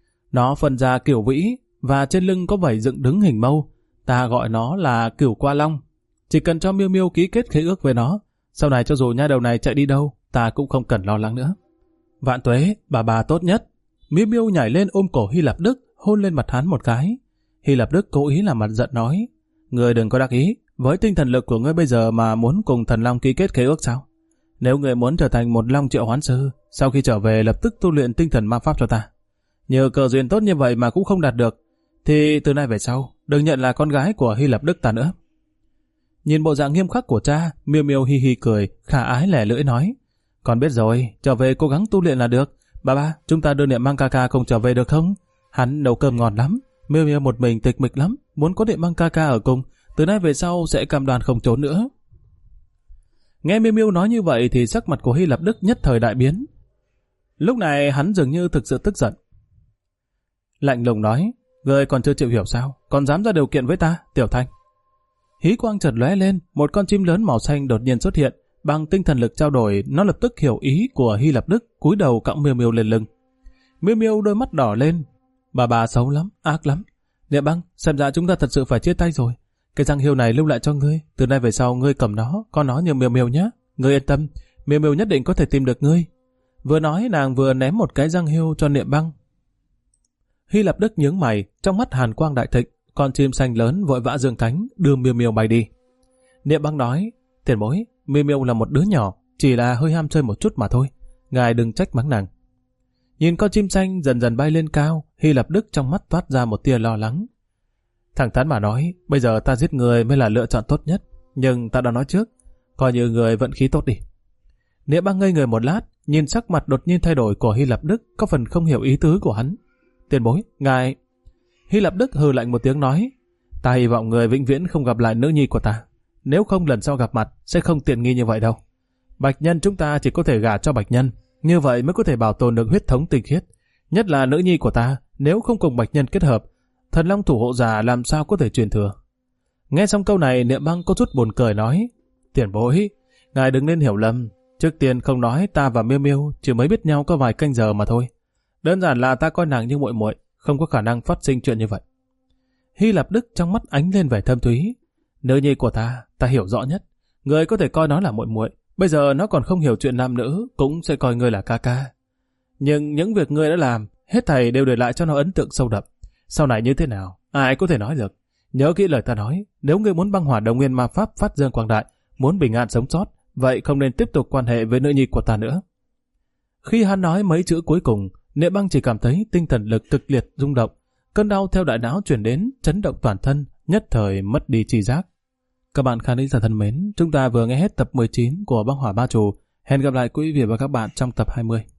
Nó phân ra kiểu vĩ và trên lưng có vảy dựng đứng hình mâu, ta gọi nó là cửu qua long. Chỉ cần cho Miêu Miêu ký kết khế ước với nó, sau này cho dù nha đầu này chạy đi đâu, ta cũng không cần lo lắng nữa. Vạn tuế, bà tốt nhất. Miêu Miêu nhảy lên ôm cổ Hy Lạp Đức, hôn lên mặt hắn một cái. Hy Lạp Đức cố ý làm mặt giận nói, ngươi đừng có đắc ý, với tinh thần lực của ngươi bây giờ mà muốn cùng thần long ký kết khế ước sao? Nếu ngươi muốn trở thành một long triệu hoán sư, sau khi trở về lập tức tu luyện tinh thần ma pháp cho ta. Nhờ cờ duyên tốt như vậy mà cũng không đạt được, thì từ nay về sau, đừng nhận là con gái của Hy Lạp Đức ta nữa. Nhìn bộ dạng nghiêm khắc của cha, Miêu Miêu hi hi cười, khả ái lẻ lưỡi nói, con biết rồi, trở về cố gắng tu luyện là được. Ba, chúng ta đưa Niệm Băng ca ca cùng trở về được không? Hắn nấu cơm ngon lắm, Miêu Miêu một mình tịch mịch lắm, muốn có Niệm Băng ca ca ở cùng, từ nay về sau sẽ cam đoan không trốn nữa. Nghe Miêu Miêu nói như vậy thì sắc mặt của Hy Lạp Đức nhất thời đại biến. Lúc này hắn dường như thực sự tức giận. Lạnh lùng nói, ngươi còn chưa chịu hiểu sao, còn dám ra điều kiện với ta, Tiểu Thanh. Hí quang chợt lóe lên, một con chim lớn màu xanh đột nhiên xuất hiện, bằng tinh thần lực trao đổi, nó lập tức hiểu ý của Hy Lạp Đức, cúi đầu cõng Miêu Miêu lên lưng. Miêu Miêu đôi mắt đỏ lên, bà xấu lắm, ác lắm. Niệm Băng, xem ra chúng ta thật sự phải chia tay rồi. Cái răng hiêu này lưu lại cho ngươi, từ nay về sau ngươi cầm nó, con nó như Miêu Miêu nhé. Ngươi yên tâm, Miêu Miêu nhất định có thể tìm được ngươi. Vừa nói nàng vừa ném một cái răng hiêu cho Niệm Băng. Hy Lạp Đức nhướng mày, trong mắt hàn quang đại thịnh, con chim xanh lớn vội vã giương cánh đưa Miêu Miêu bay đi. Niệm Băng nói, tiền bối, Miêu Miêu là một đứa nhỏ, chỉ là hơi ham chơi một chút mà thôi, ngài đừng trách mắng nàng. Nhìn con chim xanh dần dần bay lên cao, Hy Lạp Đức trong mắt toát ra một tia lo lắng. Thẳng thắn mà nói, bây giờ ta giết người mới là lựa chọn tốt nhất, nhưng ta đã nói trước, coi như người vận khí tốt đi. Niệm Băng ngây người một lát, nhìn sắc mặt đột nhiên thay đổi của Hy Lạp Đức, có phần không hiểu ý tứ của hắn. Tiền bối, ngài... Hy Lạp Đức hừ lạnh một tiếng nói, ta hy vọng người vĩnh viễn không gặp lại nữ nhi của ta, nếu không lần sau gặp mặt sẽ không tiện nghi như vậy đâu. Bạch Nhân chúng ta chỉ có thể gả cho Bạch Nhân, như vậy mới có thể bảo tồn được huyết thống tinh khiết. Nhất là nữ nhi của ta, nếu không cùng Bạch Nhân kết hợp, thần long thủ hộ giả làm sao có thể truyền thừa. Nghe xong câu này, Niệm Băng có chút buồn cười nói, tiền bối, ngài đừng nên hiểu lầm, trước tiên không nói ta và Miêu Miêu chỉ mới biết nhau có vài canh giờ mà thôi. Đơn giản là ta coi nàng như muội muội, không có khả năng phát sinh chuyện như vậy. Hy Lạp Đức trong mắt ánh lên vẻ thâm thúy. Nữ nhi của ta hiểu rõ nhất. Người có thể coi nó là muội muội, bây giờ nó còn không hiểu chuyện nam nữ, cũng sẽ coi người là ca ca. Nhưng những việc ngươi đã làm, hết thảy đều để lại cho nó ấn tượng sâu đậm. Sau này như thế nào, ai có thể nói được. Nhớ kỹ lời ta nói, nếu ngươi muốn băng hỏa Đồng Nguyên ma pháp phát dương quang đại, muốn bình an sống sót, vậy không nên tiếp tục quan hệ với nữ nhi của ta nữa. Khi hắn nói mấy chữ cuối cùng, Niệm Băng chỉ cảm thấy tinh thần lực kịch liệt rung động, cơn đau theo đại não chuyển đến, chấn động toàn thân, nhất thời mất đi tri giác. Các bạn khán thính giả thân mến, chúng ta vừa nghe hết tập 19 của Băng Hỏa Ba Chủ. Hẹn gặp lại quý vị và các bạn trong tập 20.